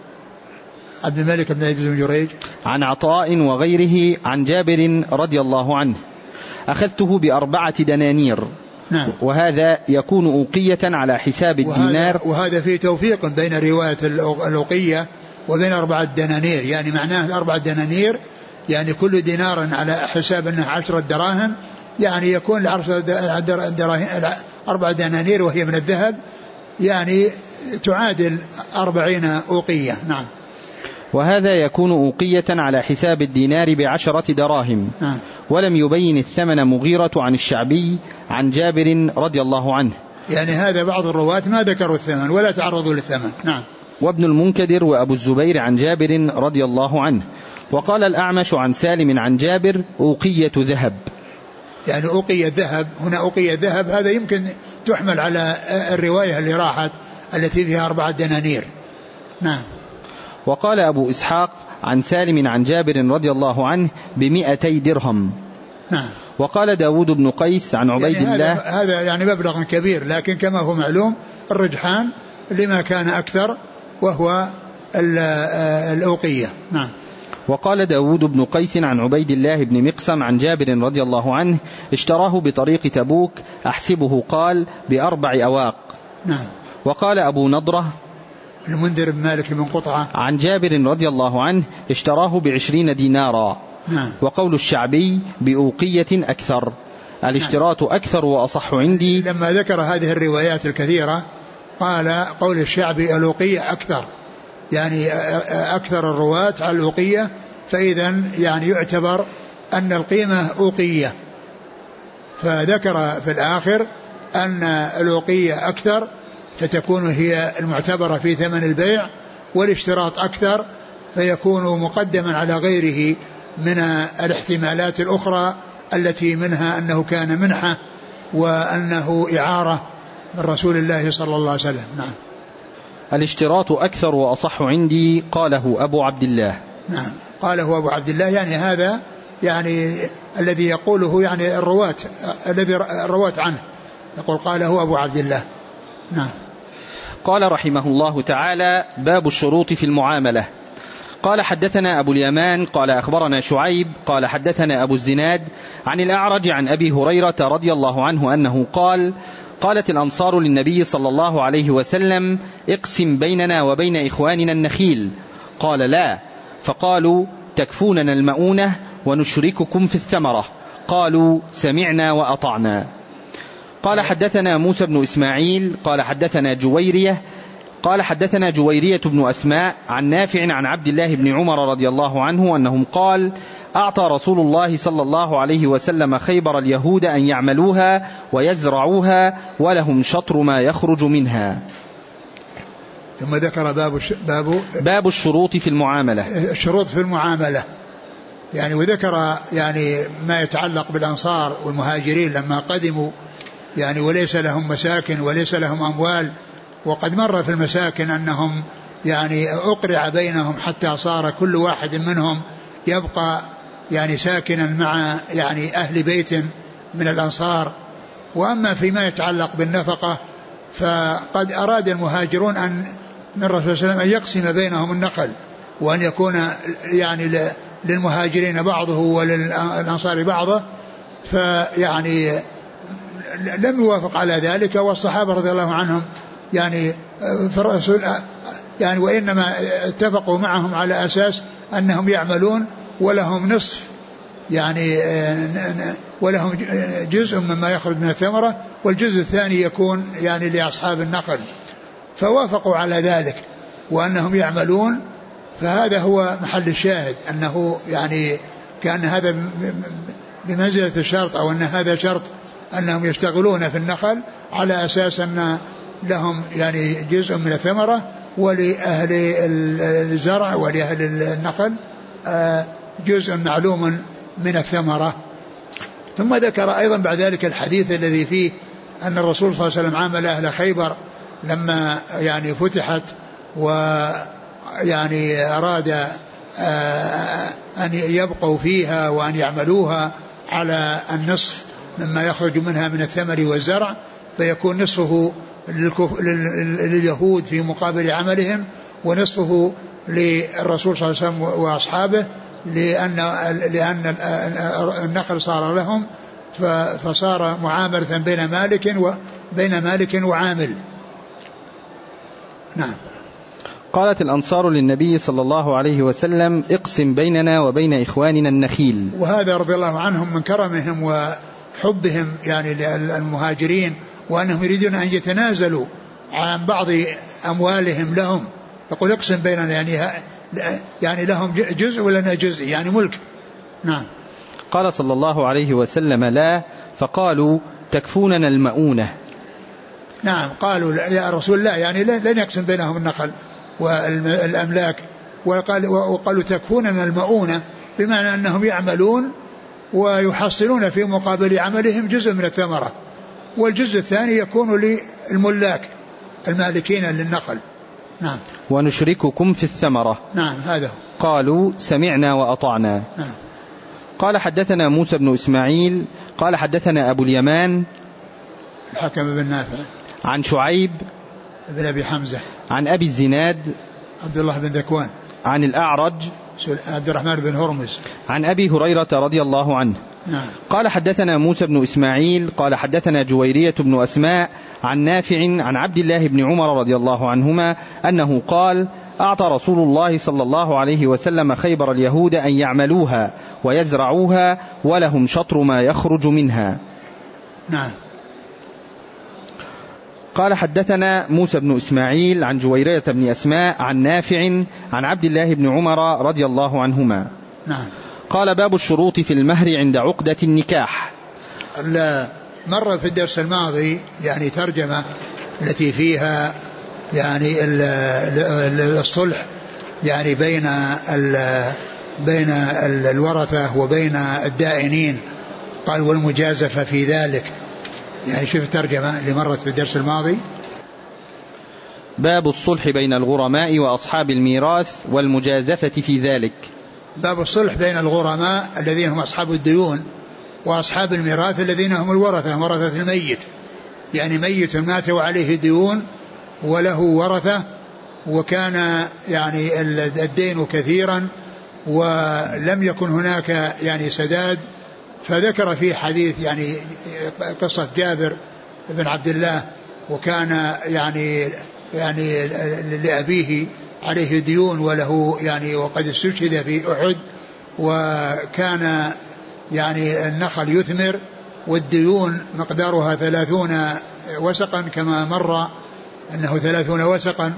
عبد الملك بن بن جريج عن عطاء وغيره عن جابر رضي الله عنه أخذته بأربعة دنانير. نعم. وهذا يكون أوقية على حساب الدينار. وهذا, وهذا فيه توفيق بين رواية الأوقية وبين أربعة دنانير، يعني معناه الأربعة دنانير يعني كل دينار على حساب أنه عشرة دراهم، يعني يكون أربعة دنانير وهي من الذهب يعني تعادل أربعين أوقية. نعم. وهذا يكون أوقية على حساب الدينار بعشرة دراهم. نعم. ولم يبين الثمن مغيرة عن الشعبي عن جابر رضي الله عنه، يعني هذا بعض الرواة ما ذكروا الثمن ولا تعرضوا للثمن. نعم. وابن المنكدر وأبو الزبير عن جابر رضي الله عنه. وقال الأعمش عن سالم عن جابر أوقية ذهب، يعني أوقية ذهب، هنا أوقية ذهب هذا يمكن تحمل على الرواية اللي راحت التي فيها أربعة دنانير. نعم. وقال أبو إسحاق عن سالم عن جابر رضي الله عنه بمئتي درهم. نعم. وقال داود بن قيس عن عبيد يعني الله، هذا, هذا يعني مبلغ كبير، لكن كما هو معلوم الرجحان لما كان أكثر وهو الأوقية. نعم. وقال داود بن قيس عن عبيد الله بن مقسم عن جابر رضي الله عنه اشتراه بطريق تبوك أحسبه قال بأربع أواق. نعم. وقال أبو نضرة المنذر بن مالك بن قطعة عن جابر رضي الله عنه اشتراه بعشرين دينارا. نعم. وقول الشعبي بأوقية أكثر. الاشتراط أكثر وأصح عندي. لما ذكر هذه الروايات الكثيرة قال قول الشعبي الأوقية أكثر، يعني أكثر الرواة على الأوقية، فإذا يعني يعتبر أن القيمة أوقية، فذكر في الآخر أن الأوقية أكثر فتكون هي المعتبرة في ثمن البيع، والاشتراط أكثر فيكون مقدما على غيره من الاحتمالات الأخرى التي منها أنه كان منحة وأنه إعارة من رسول الله صلى الله عليه وسلم. نعم. الاشتراط أكثر وأصح عندي قاله أبو عبد الله. نعم. قاله أبو عبد الله، يعني هذا يعني الذي يقوله يعني الرواة الذي الرواة عنه يقول قاله أبو عبد الله. نعم. قال رحمه الله تعالى: باب الشروط في المعاملة. قال حدثنا أبو اليمان قال أخبرنا شعيب قال حدثنا أبو الزناد عن الأعرج عن أبي هريرة رضي الله عنه أنه قال: قالت الأنصار للنبي صلى الله عليه وسلم: اقسم بيننا وبين إخواننا النخيل. قال: لا. فقالوا: تكفوننا المؤونة ونشرككم في الثمرة. قالوا: سمعنا وأطعنا. قال حدثنا موسى بن إسماعيل قال حدثنا جويرية قال حدثنا جويرية بن أسماء عن نافع عن عبد الله بن عمر رضي الله عنه أنهم قال: أعطى رسول الله صلى الله عليه وسلم خيبر اليهود أن يعملوها ويزرعوها ولهم شطر ما يخرج منها. ثم ذكر باب باب باب الشروط في المعاملة. الشروط في المعاملة يعني، وذكر يعني ما يتعلق بالأنصار والمهاجرين لما قدموا يعني وليس لهم مساكن وليس لهم أموال، وقد مر في المساكن أنهم يعني أقرع بينهم حتى صار كل واحد منهم يبقى يعني ساكنا مع يعني أهل بيت من الأنصار. وأما فيما يتعلق بالنفقة فقد أراد المهاجرون أن من الرسول صلى الله عليه وسلم أن يقسم بينهم النخل، وأن يكون يعني للمهاجرين بعضه وللأنصار بعضه، فيعني لم يوافق على ذلك. والصحابة رضي الله عنهم يعني في الرسول يعني وإنما اتفقوا معهم على أساس أنهم يعملون ولهم نصف يعني ولهم جزء مما يخرج من الثمرة، والجزء الثاني يكون يعني لأصحاب النخل، فوافقوا على ذلك وأنهم يعملون. فهذا هو محل الشاهد، أنه يعني كان هذا بمنزلة الشرط، أو أن هذا شرط أنهم يشتغلون في النخل على أساس أن لهم يعني جزء من الثمرة، ولأهل الزرع ولأهل النخل جزء معلوم من الثمرة. ثم ذكر أيضا بعد ذلك الحديث الذي فيه أن الرسول صلى الله عليه وسلم عامل أهل خيبر لما يعني فتحت ويعني أراد أن يبقوا فيها وأن يعملوها على النصف مما يخرج منها من الثمر والزرع، فيكون نصفه لليهود في مقابل عملهم، ونصفه للرسول صلى الله عليه وسلم وأصحابه، لأن, لأن النخل صار لهم، فصار معاملة بين مالك وبين مالك وعامل. نعم. قالت الأنصار للنبي صلى الله عليه وسلم: اقسم بيننا وبين إخواننا النخيل. وهذا رضي الله عنهم من كرمهم وحبهم يعني للمهاجرين، وأنهم يريدون أن يتنازلوا عن بعض أموالهم لهم. يقول اقسم بيننا يعني يعني لهم جزء ولنا جزء يعني ملك. نعم. قال صلى الله عليه وسلم: لا. فقالوا: تكفوننا المؤونة. نعم. قالوا يا رسول الله يعني لن يقسم بينهم النخل والأملاك، وقالوا تكفوننا المؤونة، بمعنى أنهم يعملون ويحصلون في مقابل عملهم جزء من الثمرة، والجزء الثاني يكون للملاك المالكين للنخل. نعم. ونشرككم في الثمرة. نعم هذا. قالوا سمعنا وأطعنا. نعم. قال حدثنا موسى بن إسماعيل قال حدثنا أبو اليمان الحكم بن نافع عن شعيب بن أبي حمزة عن أبي الزناد عبد الله بن ذكوان عن الأعرج عبد الرحمن بن هرمز عن أبي هريرة رضي الله عنه. نعم. قال حدثنا موسى بن إسماعيل قال حدثنا جويرية بن أسماء عن نافع عن عبد الله بن عمر رضي الله عنهما أنه قال أعطى رسول الله صلى الله عليه وسلم خيبر اليهود أن يعملوها ويزرعوها ولهم شطر ما يخرج منها. نعم. قال حدثنا موسى بن إسماعيل عن جويرية بن أسماء عن نافع عن عبد الله بن عمر رضي الله عنهما. نعم. قال باب الشروط في المهر عند عقدة النكاح. مر في الدرس الماضي يعني ترجمة التي فيها يعني الصلح يعني بين بين الورثة وبين الدائنين. قال والمجازفة في ذلك. يعني شوف الترجمة اللي مرت في الدرس الماضي. باب الصلح بين الغرماء وأصحاب الميراث والمجازفة في ذلك. باب الصلح بين الغرماء الذين هم أصحاب الديون وأصحاب الميراث الذين هم الورثة ورثة الميت. يعني ميت مات وعليه ديون وله ورثة وكان يعني الدين كثيرا ولم يكن هناك يعني سداد. فذكر في حديث يعني قصة جابر بن عبد الله وكان يعني يعني لأبيه عليه ديون وله يعني وقد استشهد في أحد وكان يعني النخل يثمر والديون مقدارها ثلاثون وسقا كما مر أنه ثلاثون وسقا.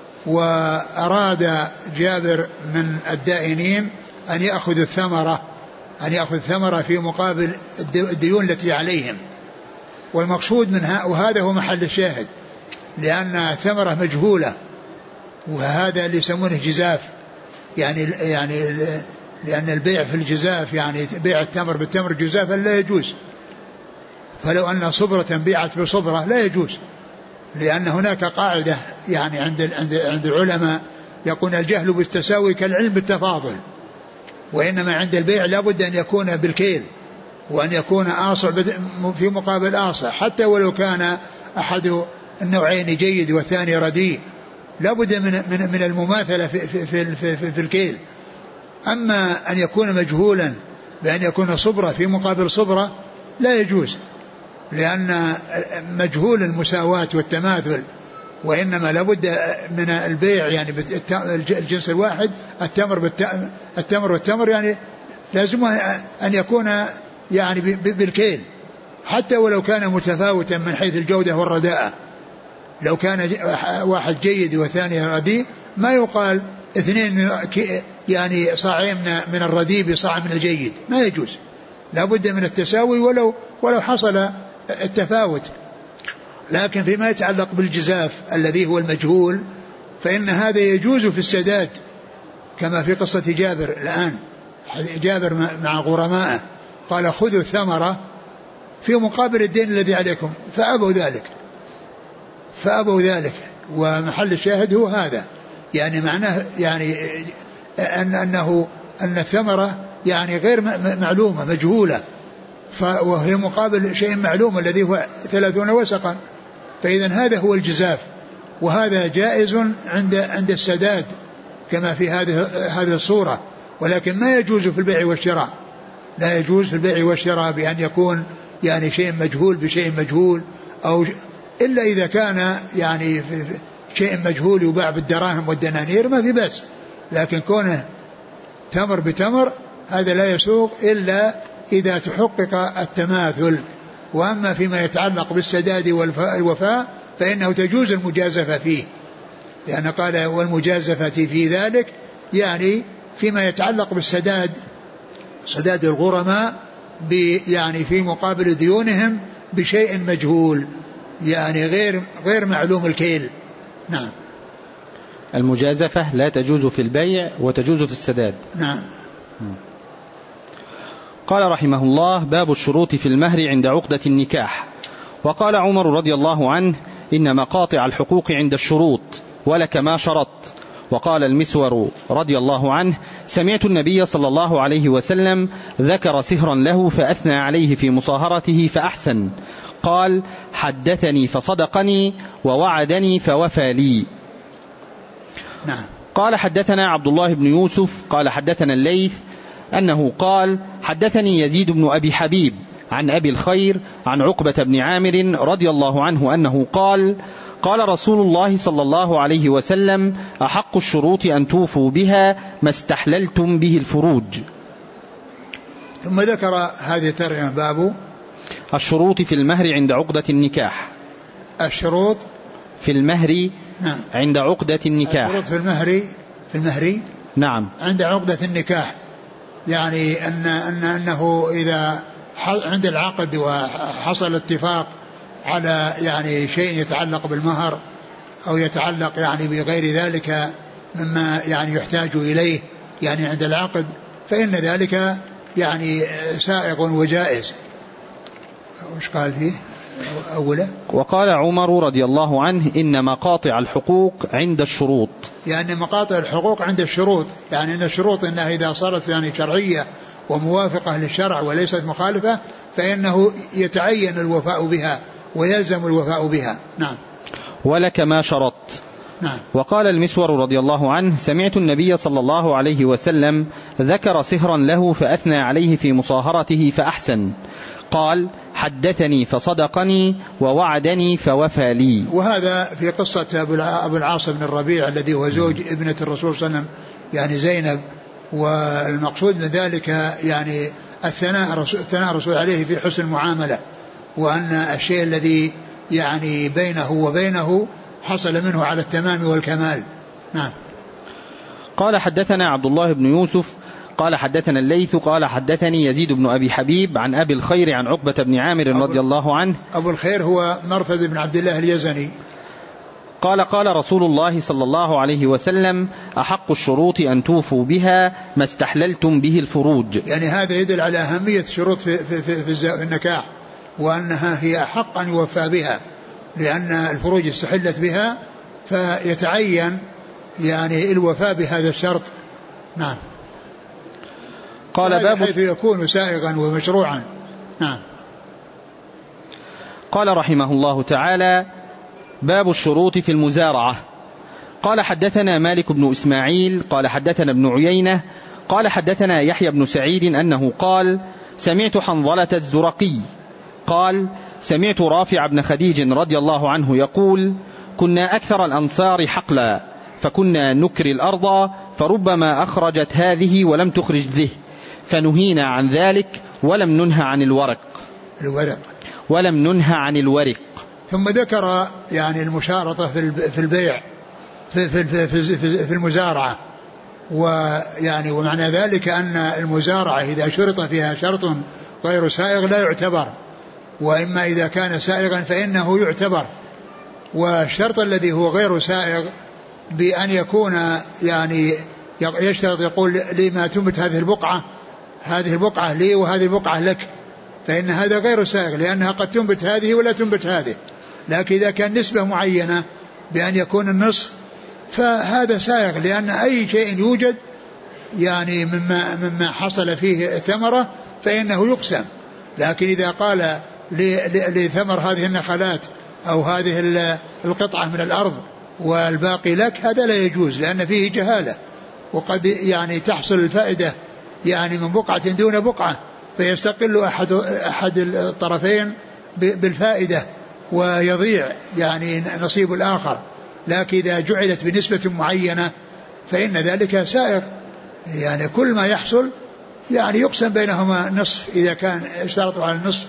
وأراد جابر من الدائنين أن يأخذ الثمرة أن يأخذ ثمرة في مقابل الديون التي عليهم. والمقصود منها وهذا هو محل الشاهد لأن الثمرة مجهولة وهذا اللي يسمونه جزاف. يعني يعني لأن البيع في الجزاف يعني بيع التمر بالتمر جزافا لا يجوز. فلو أن صبرة بيعت بصبرة لا يجوز لأن هناك قاعدة يعني عند عند عند العلماء يقول الجهل بالتساوي كالعلم بالتفاضل. وإنما عند البيع لابد أن يكون بالكيل وأن يكون آصع في مقابل آصع حتى ولو كان أحد النوعين جيد والثاني رديء لابد من من من المماثلة في في في, في, في الكيل. أما أن يكون مجهولا بأن يكون صبرة في مقابل صبرة لا يجوز لأن مجهول المساواة والتماثل. وإنما لابد من البيع يعني الجنس الواحد التمر التمر والتمر يعني لازم أن يكون يعني بالكيل حتى ولو كان متفاوتا من حيث الجودة والرداءة. لو كان واحد جيد والثاني رديء ما يقال اثنين يعني صاعين من الرديء بصاع من الجيد ما يجوز. لابد من التساوي ولو ولو حصل التفاوت. لكن فيما يتعلق بالجزاف الذي هو المجهول فإن هذا يجوز في السداد كما في قصة جابر الآن. جابر مع غرمائه قال خذوا الثمرة في مقابل الدين الذي عليكم فأبوا ذلك فأبوا ذلك. ومحل الشاهد هو هذا يعني معناه يعني أن أنه أن الثمرة يعني غير معلومة مجهولة وهي مقابل شيء معلوم الذي هو ثلاثون وسقا. فإذا هذا هو الجزاف وهذا جائز عند عند السداد كما في هذه هذه الصورة. ولكن ما يجوز في البيع والشراء. لا يجوز في البيع والشراء بأن يكون يعني شيء مجهول بشيء مجهول أو إلا إذا كان يعني في شيء مجهول يباع بالدراهم والدنانير ما في بس. لكن كونه تمر بتمر هذا لا يسوق إلا إذا تحقق التماثل. وأما فيما يتعلق بالسداد والوفاء فإنه تجوز المجازفة فيه لأن قال والمجازفة في ذلك يعني فيما يتعلق بالسداد سداد الغرماء يعني في مقابل ديونهم بشيء مجهول يعني غير غير معلوم الكيل. نعم. المجازفة لا تجوز في البيع وتجوز في السداد. نعم. قال رحمه الله باب الشروط في المهر عند عقدة النكاح. وقال عمر رضي الله عنه: إن مقاطع الحقوق عند الشروط ولك ما شرطت. وقال المسور رضي الله عنه: سمعت النبي صلى الله عليه وسلم ذكر سهرا له فأثنى عليه في مصاهرته فأحسن. قال: حدثني فصدقني ووعدني فوفى لي. نعم. قال: حدثنا عبد الله بن يوسف قال حدثنا الليث أنه قال: حدثني يزيد بن أبي حبيب عن أبي الخير عن عقبة بن عامر رضي الله عنه أنه قال: قال رسول الله صلى الله عليه وسلم: أحق الشروط أن توفوا بها ما استحللتم به الفروج. ثم ذكر هذه الترجمة: باب الشروط في المهر عند عقدة النكاح. الشروط في المهر نعم. عند عقدة النكاح. الشروط في المهر في المهر نعم عند عقدة النكاح، يعني أن أن أنه إذا عند العقد وحصل اتفاق على يعني شيء يتعلق بالمهر أو يتعلق يعني بغير ذلك مما يعني يحتاج إليه يعني عند العقد، فإن ذلك يعني سائغ وجائز. وش قال فيه أولا؟ وقال عمر رضي الله عنه: إن مقاطع الحقوق عند الشروط. يعني مقاطع الحقوق عند الشروط، يعني أن الشروط إنها إذا صارت يعني شرعية وموافقة للشرع وليست مخالفة فإنه يتعين الوفاء بها ويلزم الوفاء بها. نعم. ولك ما شرطت. نعم. وقال المسور رضي الله عنه: سمعت النبي صلى الله عليه وسلم ذكر سهرا له فأثنى عليه في مصاهرته فأحسن. قال: حدثني فصدقني ووعدني فوفى لي. وهذا في قصة أبو العاص بن الربيع الذي هو زوج ابنة الرسول صلى الله عليه وسلم يعني زينب، والمقصود من ذلك يعني الثناء الثناء الرسول عليه في حسن المعاملة، وأن الشيء الذي يعني بينه وبينه حصل منه على التمام والكمال. نعم. قال: حدثنا عبد الله بن يوسف قال حدثنا الليث قال حدثني يزيد بن أبي حبيب عن أبي الخير عن عقبة بن عامر رضي الله عنه. أبو الخير هو مرثد بن عبد الله اليزني. قال: قال رسول الله صلى الله عليه وسلم: أحق الشروط أن توفوا بها ما استحللتم به الفروج. يعني هذا يدل على أهمية الشروط في, في, في, في النكاح، وأنها هي أحق أن يوفى بها، لأن الفروج استحلت بها فيتعين يعني الوفاء بهذا الشرط. نعم. قال: باب حيث يكون سائغا ومشروعا. نعم. قال رحمه الله تعالى: باب الشروط في المزارعة. قال: حدثنا مالك بن إسماعيل قال حدثنا ابن عيينة قال حدثنا يحيى بن سعيد أنه قال: سمعت حنظلة الزرقي قال: سمعت رافع بن خديج رضي الله عنه يقول: كنا أكثر الأنصار حقلا فكنا نكري الأرض فربما أخرجت هذه ولم تخرج ذه فنهينا عن ذلك ولم ننهى عن الورق الورق ولم ننهى عن الورق. ثم ذكر يعني المشارطة في البيع في, في, في, في, في المزارعة، ويعني ومعنى ذلك أن المزارعة إذا شرط فيها شرط غير سائغ لا يعتبر، وإما إذا كان سائغا فإنه يعتبر. والشرط الذي هو غير سائغ بأن يكون يعني يشترط يقول لي ما تنبت هذه البقعة هذه البقعة لي وهذه البقعة لك، فإن هذا غير سائغ لأنها قد تنبت هذه ولا تنبت هذه. لكن إذا كان نسبة معينة بأن يكون النصف فهذا سائغ، لأن أي شيء يوجد يعني مما, مما حصل فيه ثمرة فإنه يقسم. لكن إذا قال لثمر هذه النخلات أو هذه القطعة من الأرض والباقي لك، هذا لا يجوز لأن فيه جهالة، وقد يعني تحصل الفائدة يعني من بقعة دون بقعة فيستقل أحد, أحد الطرفين بالفائدة ويضيع يعني نصيب الآخر. لكن إذا جعلت بنسبة معينة فإن ذلك سائغ، يعني كل ما يحصل يعني يقسم بينهما نصف إذا كان اشترطوا على النصف.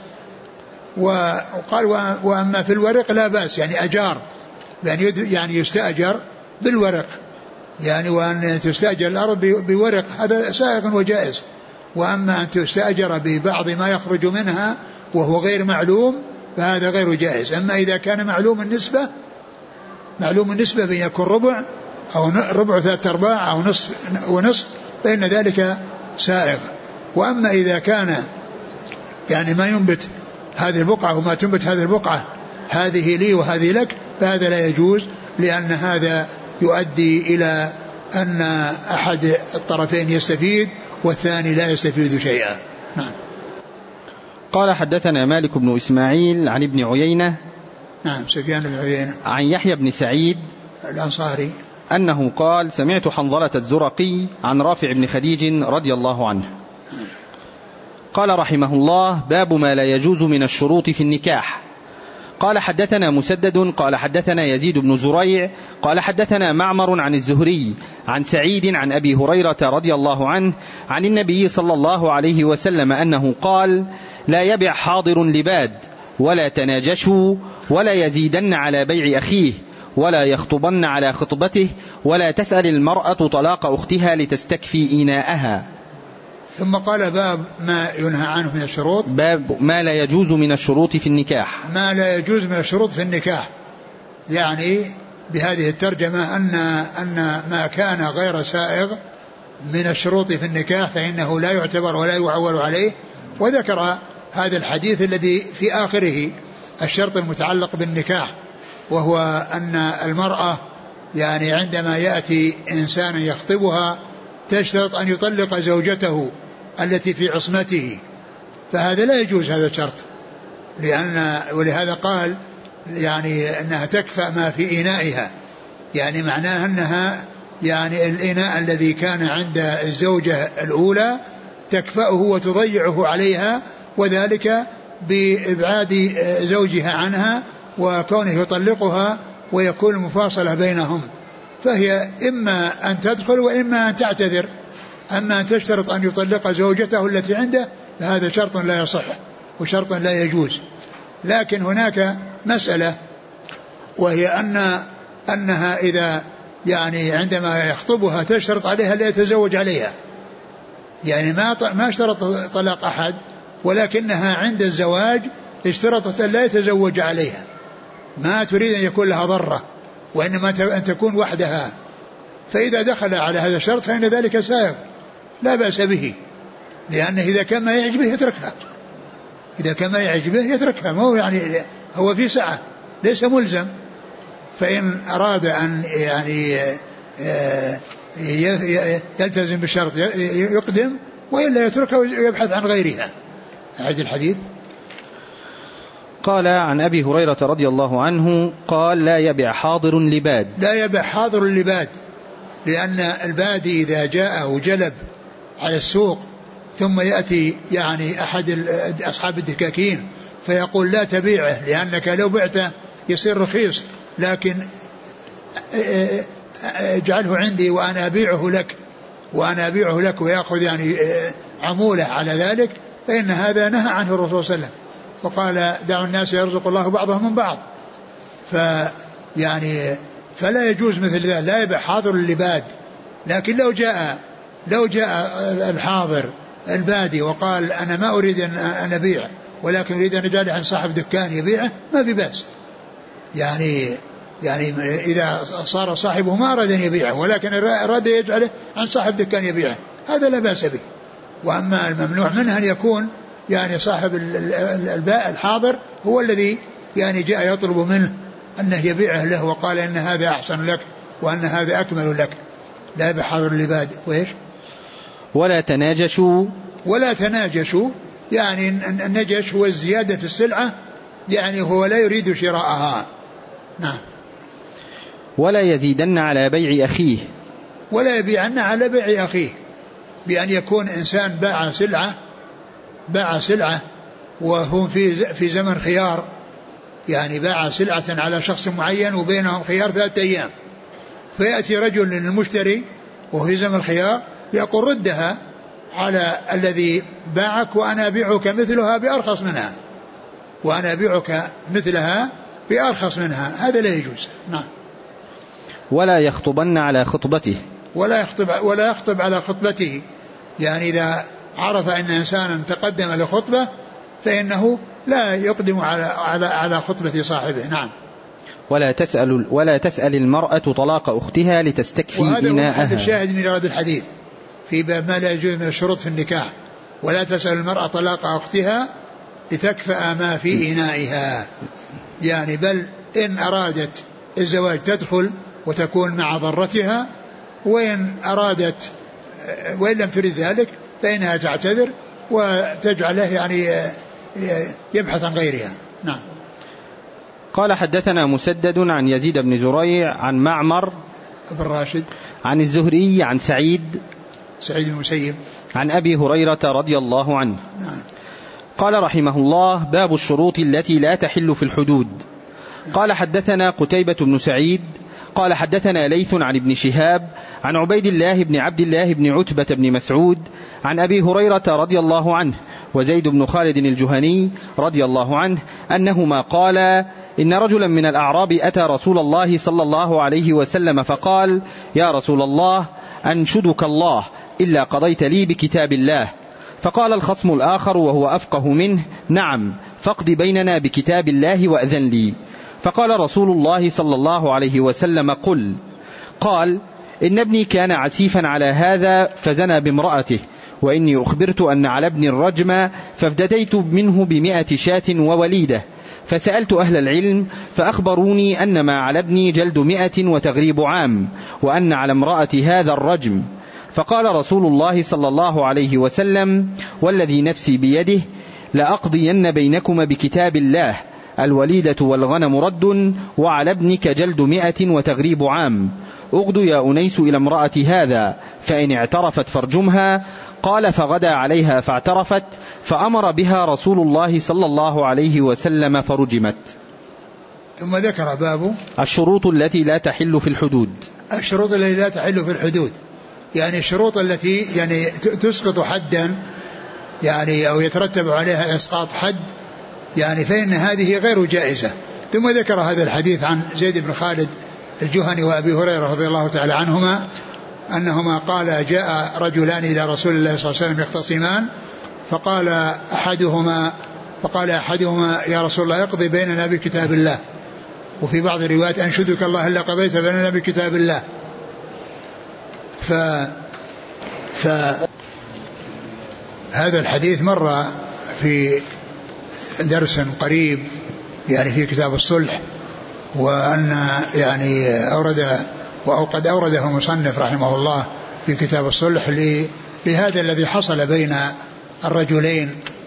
وقال: وأما في الورق لا بأس، يعني أجار يعني يستأجر بالورق، يعني وأن تستأجر الأرض بورق هذا سائغ وجائز. وأما أن تستأجر ببعض ما يخرج منها وهو غير معلوم فهذا غير جائز. أما إذا كان معلوم النسبة معلوم النسبة بأن يكون ربع أو ربع ثلاثة أرباع أو نصف ونصف فإن ذلك سائغ. وأما إذا كان يعني ما ينبت هذه البقعة وما تنبت هذه البقعة هذه لي وهذه لك، فهذا لا يجوز، لأن هذا يؤدي إلى أن أحد الطرفين يستفيد والثاني لا يستفيد شيئا. نعم. قال حدثنا مالك بن إسماعيل عن ابن عيينة. نعم سفيان بن عيينة. عن يحيى بن سعيد الأنصاري أنه قال سمعت حنظلة الزرقي عن رافع بن خديج رضي الله عنه قال رحمه الله: باب ما لا يجوز من الشروط في النكاح. قال حدثنا مسدد قال حدثنا يزيد بن زريع قال حدثنا معمر عن الزهري عن سعيد عن أبي هريرة رضي الله عنه عن النبي صلى الله عليه وسلم أنه قال: لا يبع حاضر لباد، ولا تناجشوا، ولا يزيدن على بيع أخيه، ولا يخطبن على خطبته، ولا تسأل المرأة طلاق أختها لتستكفي إناءها. ثم قال: باب ما ينهى عنه من الشروط. باب ما لا يجوز من الشروط في النكاح. ما لا يجوز من الشروط في النكاح، يعني بهذه الترجمة أن أن ما كان غير سائغ من الشروط في النكاح فإنه لا يعتبر ولا يعول عليه. وذكر هذا الحديث الذي في آخره الشرط المتعلق بالنكاح، وهو أن المرأة يعني عندما يأتي إنسان يخطبها تشترط أن يطلق زوجته التي في عصمته، فهذا لا يجوز هذا الشرط، لأن ولهذا قال يعني أنها تكفأ ما في إنائها، يعني معناها أنها يعني الإناء الذي كان عند الزوجة الأولى تكفأه وتضيعه عليها، وذلك بإبعاد زوجها عنها وكونه يطلقها ويكون المفاصلة بينهم، فهي إما أن تدخل وإما أن تعتذر. أما أن تشترط أن يطلق زوجته التي عنده فهذا شرط لا يصح وشرط لا يجوز. لكن هناك مسألة، وهي أن أنها إذا يعني عندما يخطبها تشترط عليها لا يتزوج عليها، يعني ما ما اشترط طلاق أحد، ولكنها عند الزواج اشترطت أن لا يتزوج عليها، ما تريد أن يكون لها ضرة، وإنما أن تكون وحدها. فإذا دخل على هذا الشرط فإن ذلك سائغ لا بأس به، لأنه إذا كان ما يعجبه يتركها، إذا كان ما يعجبه يتركها، ما هو يعني هو في سعة ليس ملزم. فإن أراد أن يعني يلتزم بالشرط يقدم، وإلا يتركها ويبحث عن غيرها. أعد الحديث. قال عن أبي هريرة رضي الله عنه قال: لا يبع حاضر لباد. لا يبع حاضر لباد، لأن البادي إذا جاء وجلب على السوق ثم يأتي يعني أحد أصحاب الدكاكين فيقول: لا تبيعه لأنك لو بعته يصير رخيص، لكن اجعله عندي وأنا أبيعه لك وأنا أبيعه لك ويأخذ يعني عمولة على ذلك، فإن هذا نهى عنه الرسول صلى الله عليه وسلم، وقال: دعوا الناس يرزق الله بعضهم من بعض. فيعني فلا يجوز مثل ذلك، لا يبيع حاضر اللباد. لكن لو جاء لو جاء الحاضر البادي وقال: أنا ما أريد أن أبيع ولكن أريد أن أجعله عن صاحب دكان يبيعه، ما في بأس. يعني يعني إذا صار صاحبه ما أراد أن يبيعه ولكن أراد يجعله عن صاحب دكان يبيعه، هذا لا بأس به. وأما الممنوع منه أن يكون يعني صاحب الباء الحاضر هو الذي يعني جاء يطلب منه أنه يبيعه له وقال إن هذا أحسن لك وأن هذا أكمل لك. لا يبيع حاضر اللباد. وإيش؟ ولا تناجشوا. ولا تناجشوا يعني النجش هو الزيادة في السلعة، يعني هو لا يريد شراءها. نعم. ولا يزيدن على بيع أخيه. ولا يبيعن على بيع أخيه، بأن يكون إنسان باع سلعة باع سلعة وهم في في زمن خيار، يعني باع سلعة على شخص معين وبينهم خيار ثلاثة أيام، فيأتي رجل للمشتري وهو في زمن الخيار يقول: ردها على الذي باعك وأنا أبيعك مثلها بأرخص منها وأنا أبيعك مثلها بأرخص منها. هذا لا يجوز. نعم. ولا يخطبن على خطبته. ولا يخطب ولا يخطب على خطبته، يعني إذا عرف أن إنسانا تقدم لخطبة فإنه لا يقدم على على على خطبة صاحبه. نعم. ولا تسأل ولا تسأل المرأة طلاق أختها لتستكفي إناءها. وهذا الشاهد من هذا الحديث في باب ما لا يجوز من الشروط في النكاح. ولا تسأل المرأة طلاق أختها لتكفأ ما في إنائها، يعني بل إن أرادت الزواج تدخل وتكون مع ضرتها، وإن أرادت وإن لم تريد ذلك فإنها تعتذر وتجعله يعني يبحث عن غيرها. نعم. قال حدثنا مسدد عن يزيد بن زريع عن معمر بن راشد عن الزهري عن سعيد سعيد بن مسيب عن أبي هريرة رضي الله عنه. نعم. قال رحمه الله: باب الشروط التي لا تحل في الحدود. قال حدثنا قتيبة بن سعيد قال حدثنا ليث عن ابن شهاب عن عبيد الله بن عبد الله بن عتبة بن مسعود عن أبي هريرة رضي الله عنه وزيد بن خالد الجهني رضي الله عنه أنهما قالا: إن رجلا من الأعراب أتى رسول الله صلى الله عليه وسلم فقال: يا رسول الله، أنشدك الله إلا قضيت لي بكتاب الله. فقال الخصم الآخر وهو أفقه منه: نعم، فاقض بيننا بكتاب الله وأذن لي. فقال رسول الله صلى الله عليه وسلم: قل. قال: إن ابني كان عسيفا على هذا فزنى بامرأته، وإني أخبرت أن على ابن الرجم فافتديت منه بمئة شاة ووليدة، فسألت أهل العلم فأخبروني أن ما على ابني جلد مئة وتغريب عام، وأن على امرأة هذا الرجم. فقال رسول الله صلى الله عليه وسلم: والذي نفسي بيده لأقضين بينكما بكتاب الله، الوليدة والغنم رد، وعلى ابنك جلد مئة وتغريب عام. اغد يا أنيس إلى امرأة هذا، فإن اعترفت فارجمها. قال: فغدا عليها فاعترفت، فأمر بها رسول الله صلى الله عليه وسلم فرجمت. ثم ذكر باب الشروط التي لا تحل في الحدود. الشروط التي لا تحل في الحدود، يعني الشروط التي يعني تسقط حدا، يعني أو يترتب عليها إسقاط حد، يعني فإن هذه غير جائزة. ثم ذكر هذا الحديث عن زيد بن خالد الجهني وأبي هريرة رضي الله تعالى عنهما أنهما قال: جاء رجلان إلى رسول الله صلى الله عليه وسلم يختصمان، فقال أحدهما فقال أحدهما يا رسول الله اقضي بيننا بكتاب الله، وفي بعض الروايات أنشدك الله إلا قضيت بيننا بكتاب الله. ف فهذا الحديث مر في درس قريب يعني في كتاب الصلح، وأن يعني أورد وقد أورده المصنف رحمه الله في كتاب الصلح لهذا الذي حصل بين الرجلين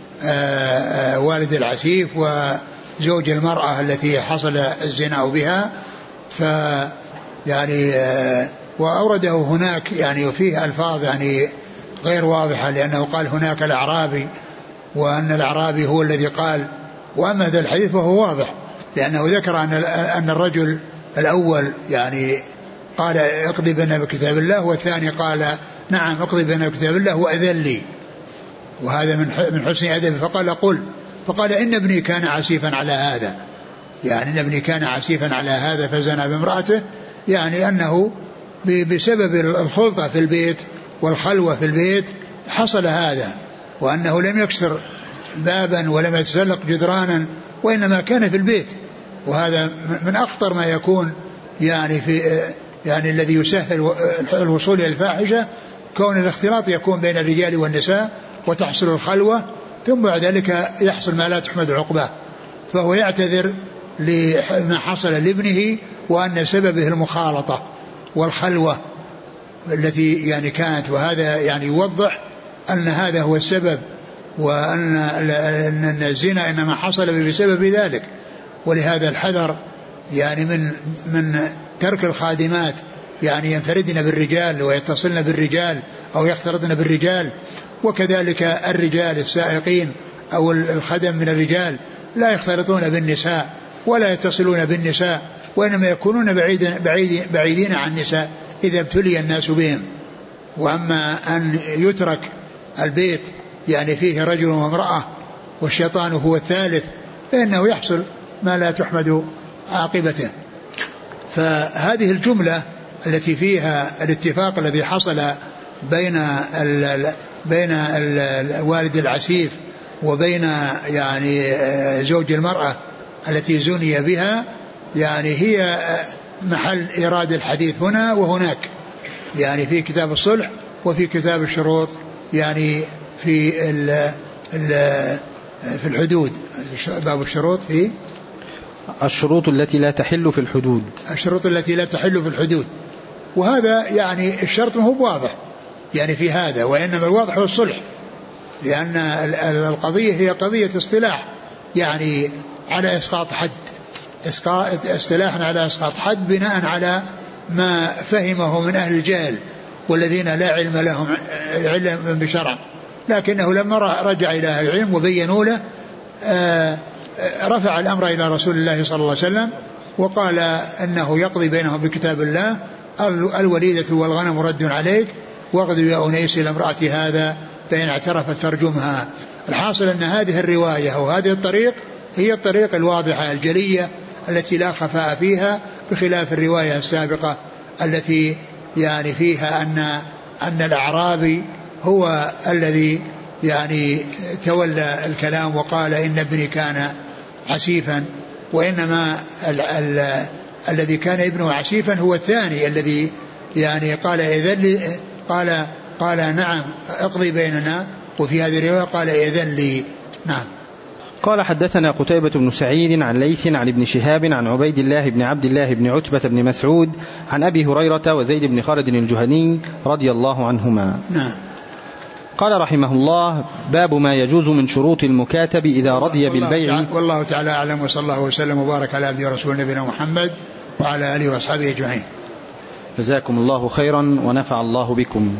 والد العسيف وزوج المرأة التي حصل الزنا بها. ف يعني وأورده هناك يعني وفيه ألفاظ يعني غير واضحة، لأنه قال هناك الأعرابي، وأن الأعرابي هو الذي قال. وأما هذا الحديث فهو واضح، لأنه ذكر أن أن الرجل الأول يعني قال اقضي بيننا بكتاب الله، والثاني قال نعم اقضي بيننا بكتاب الله وأذن لي، وهذا من من حسن أدبه. فقال قل، فقال إن ابني كان عسيفا على هذا، يعني إن ابني كان عسيفا على هذا فزنى بامرأته، يعني أنه بسبب الخلطة في البيت والخلوة في البيت حصل هذا، وأنه لم يكسر بابا ولم يتسلق جدرانا، وإنما كان في البيت. وهذا من أخطر ما يكون يعني في يعني الذي يسهل الوصول إلى الفاحشة، كون الاختلاط يكون بين الرجال والنساء وتحصل الخلوة، ثم بعد ذلك يحصل ما لا تحمد عقباه. فهو يعتذر لما حصل لابنه، وأن سببه المخالطة والخلوة التي يعني كانت، وهذا يعني يوضح أن هذا هو السبب، وأن أن الزنا إنما حصل بسبب ذلك. ولهذا الحذر يعني من من ترك الخادمات يعني ينفردن بالرجال ويتصلن بالرجال أو يختلطن بالرجال، وكذلك الرجال السائقين أو الخدم من الرجال لا يختلطون بالنساء ولا يتصلون بالنساء، وإنما يكونون بعيدين, بعيدين, بعيدين عن النساء إذا ابتلي الناس بهم. وأما أن يترك البيت يعني فيه رجل وامرأة والشيطان هو الثالث، فإنه يحصل ما لا تحمد عاقبته. فهذه الجملة التي فيها الاتفاق الذي حصل بين ال بين الوالد العسيف وبين يعني زوج المرأة التي زني بها، يعني هي محل إيراد الحديث هنا وهناك، يعني في كتاب الصلح وفي كتاب الشروط، يعني في ال ال في الحدود. باب الشروط في الشروط التي لا تحل في الحدود. الشروط التي لا تحل في الحدود. وهذا يعني الشرط ما هو واضح يعني في هذا، وإنما الواضح هو الصلح، لأن القضية هي قضية اصطلاح يعني على إسقاط حد، اصطلاحا على إسقاط حد بناء على ما فهمه من أهل الجهل والذين لا علم لهم علم بشرع، لكنه لما رجع إلى أهل العلم وبينوا له رفع الأمر إلى رسول الله صلى الله عليه وسلم وقال أنه يقضي بينهم بكتاب الله، الوليدة والغنم رد عليك واغدوا يا أنيس إلى امرأة هذا فإن اعترفت فارجمها. الحاصل أن هذه الرواية وهذه الطريق هي الطريق الواضحة الجلية التي لا خفاء فيها، بخلاف الرواية السابقة التي يعني فيها أن أن الأعرابي هو الذي يعني تولى الكلام وقال إن ابني كان عسيفا، وإنما ال ال الذي كان ابنه عسيفا هو الثاني الذي يعني قال إذن لي، قال قال نعم اقضي بيننا، وفي هذه الرواية قال إذن لي. نعم. قال حدثنا قتيبة بن سعيد عن ليث عن ابن شهاب عن عبيد الله بن عبد الله بن عتبة بن مسعود عن أبي هريرة وزيد بن خالد الجهني رضي الله عنهما. نعم. قال رحمه الله: باب ما يجوز من شروط المكاتب إذا رضي بالبيع. والله تعالى أعلم، وصلى الله وسلم وبارك على عبده ورسوله نبينا محمد وعلى آله وأصحابه أجمعين. جزاكم الله خيرا ونفع الله بكم.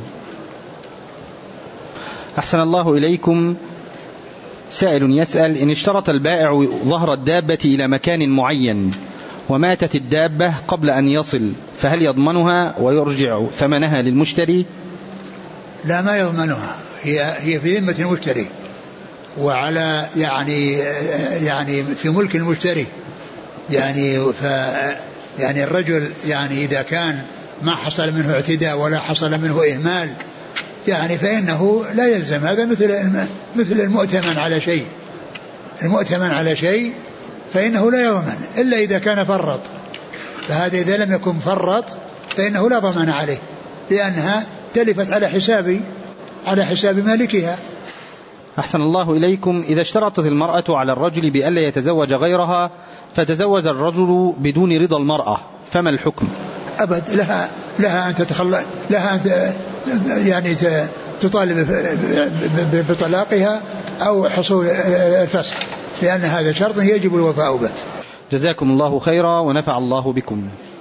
أحسن الله إليكم. سائل يسأل: إن اشترط البائع ظهر الدابة إلى مكان معين وماتت الدابة قبل أن يصل، فهل يضمنها ويرجع ثمنها للمشتري؟ لا، ما يضمنها، هي هي في ذمة المشتري وعلى يعني يعني في ملك المشتري يعني ف يعني الرجل يعني إذا كان ما حصل منه اعتداء ولا حصل منه إهمال يعني فإنه لا يلزم. هذا مثل مثل المؤتمن على شيء، المؤتمن على شيء فإنه لا يضمن إلا إذا كان فرط، فهذا إذا لم يكن فرط فإنه لا ضمان عليه، لأنها تلفت على حساب على حساب مالكها. أحسن الله إليكم. إذا اشترطت المرأة على الرجل بألا يتزوج غيرها فتزوج الرجل بدون رضا المرأة، فما الحكم؟ أبد، لها لها أن تتخلى، لها أن يعني تطالب بطلاقها أو حصول الفسخ، لأن هذا شرط يجب الوفاء به. جزاكم الله خيرا ونفع الله بكم.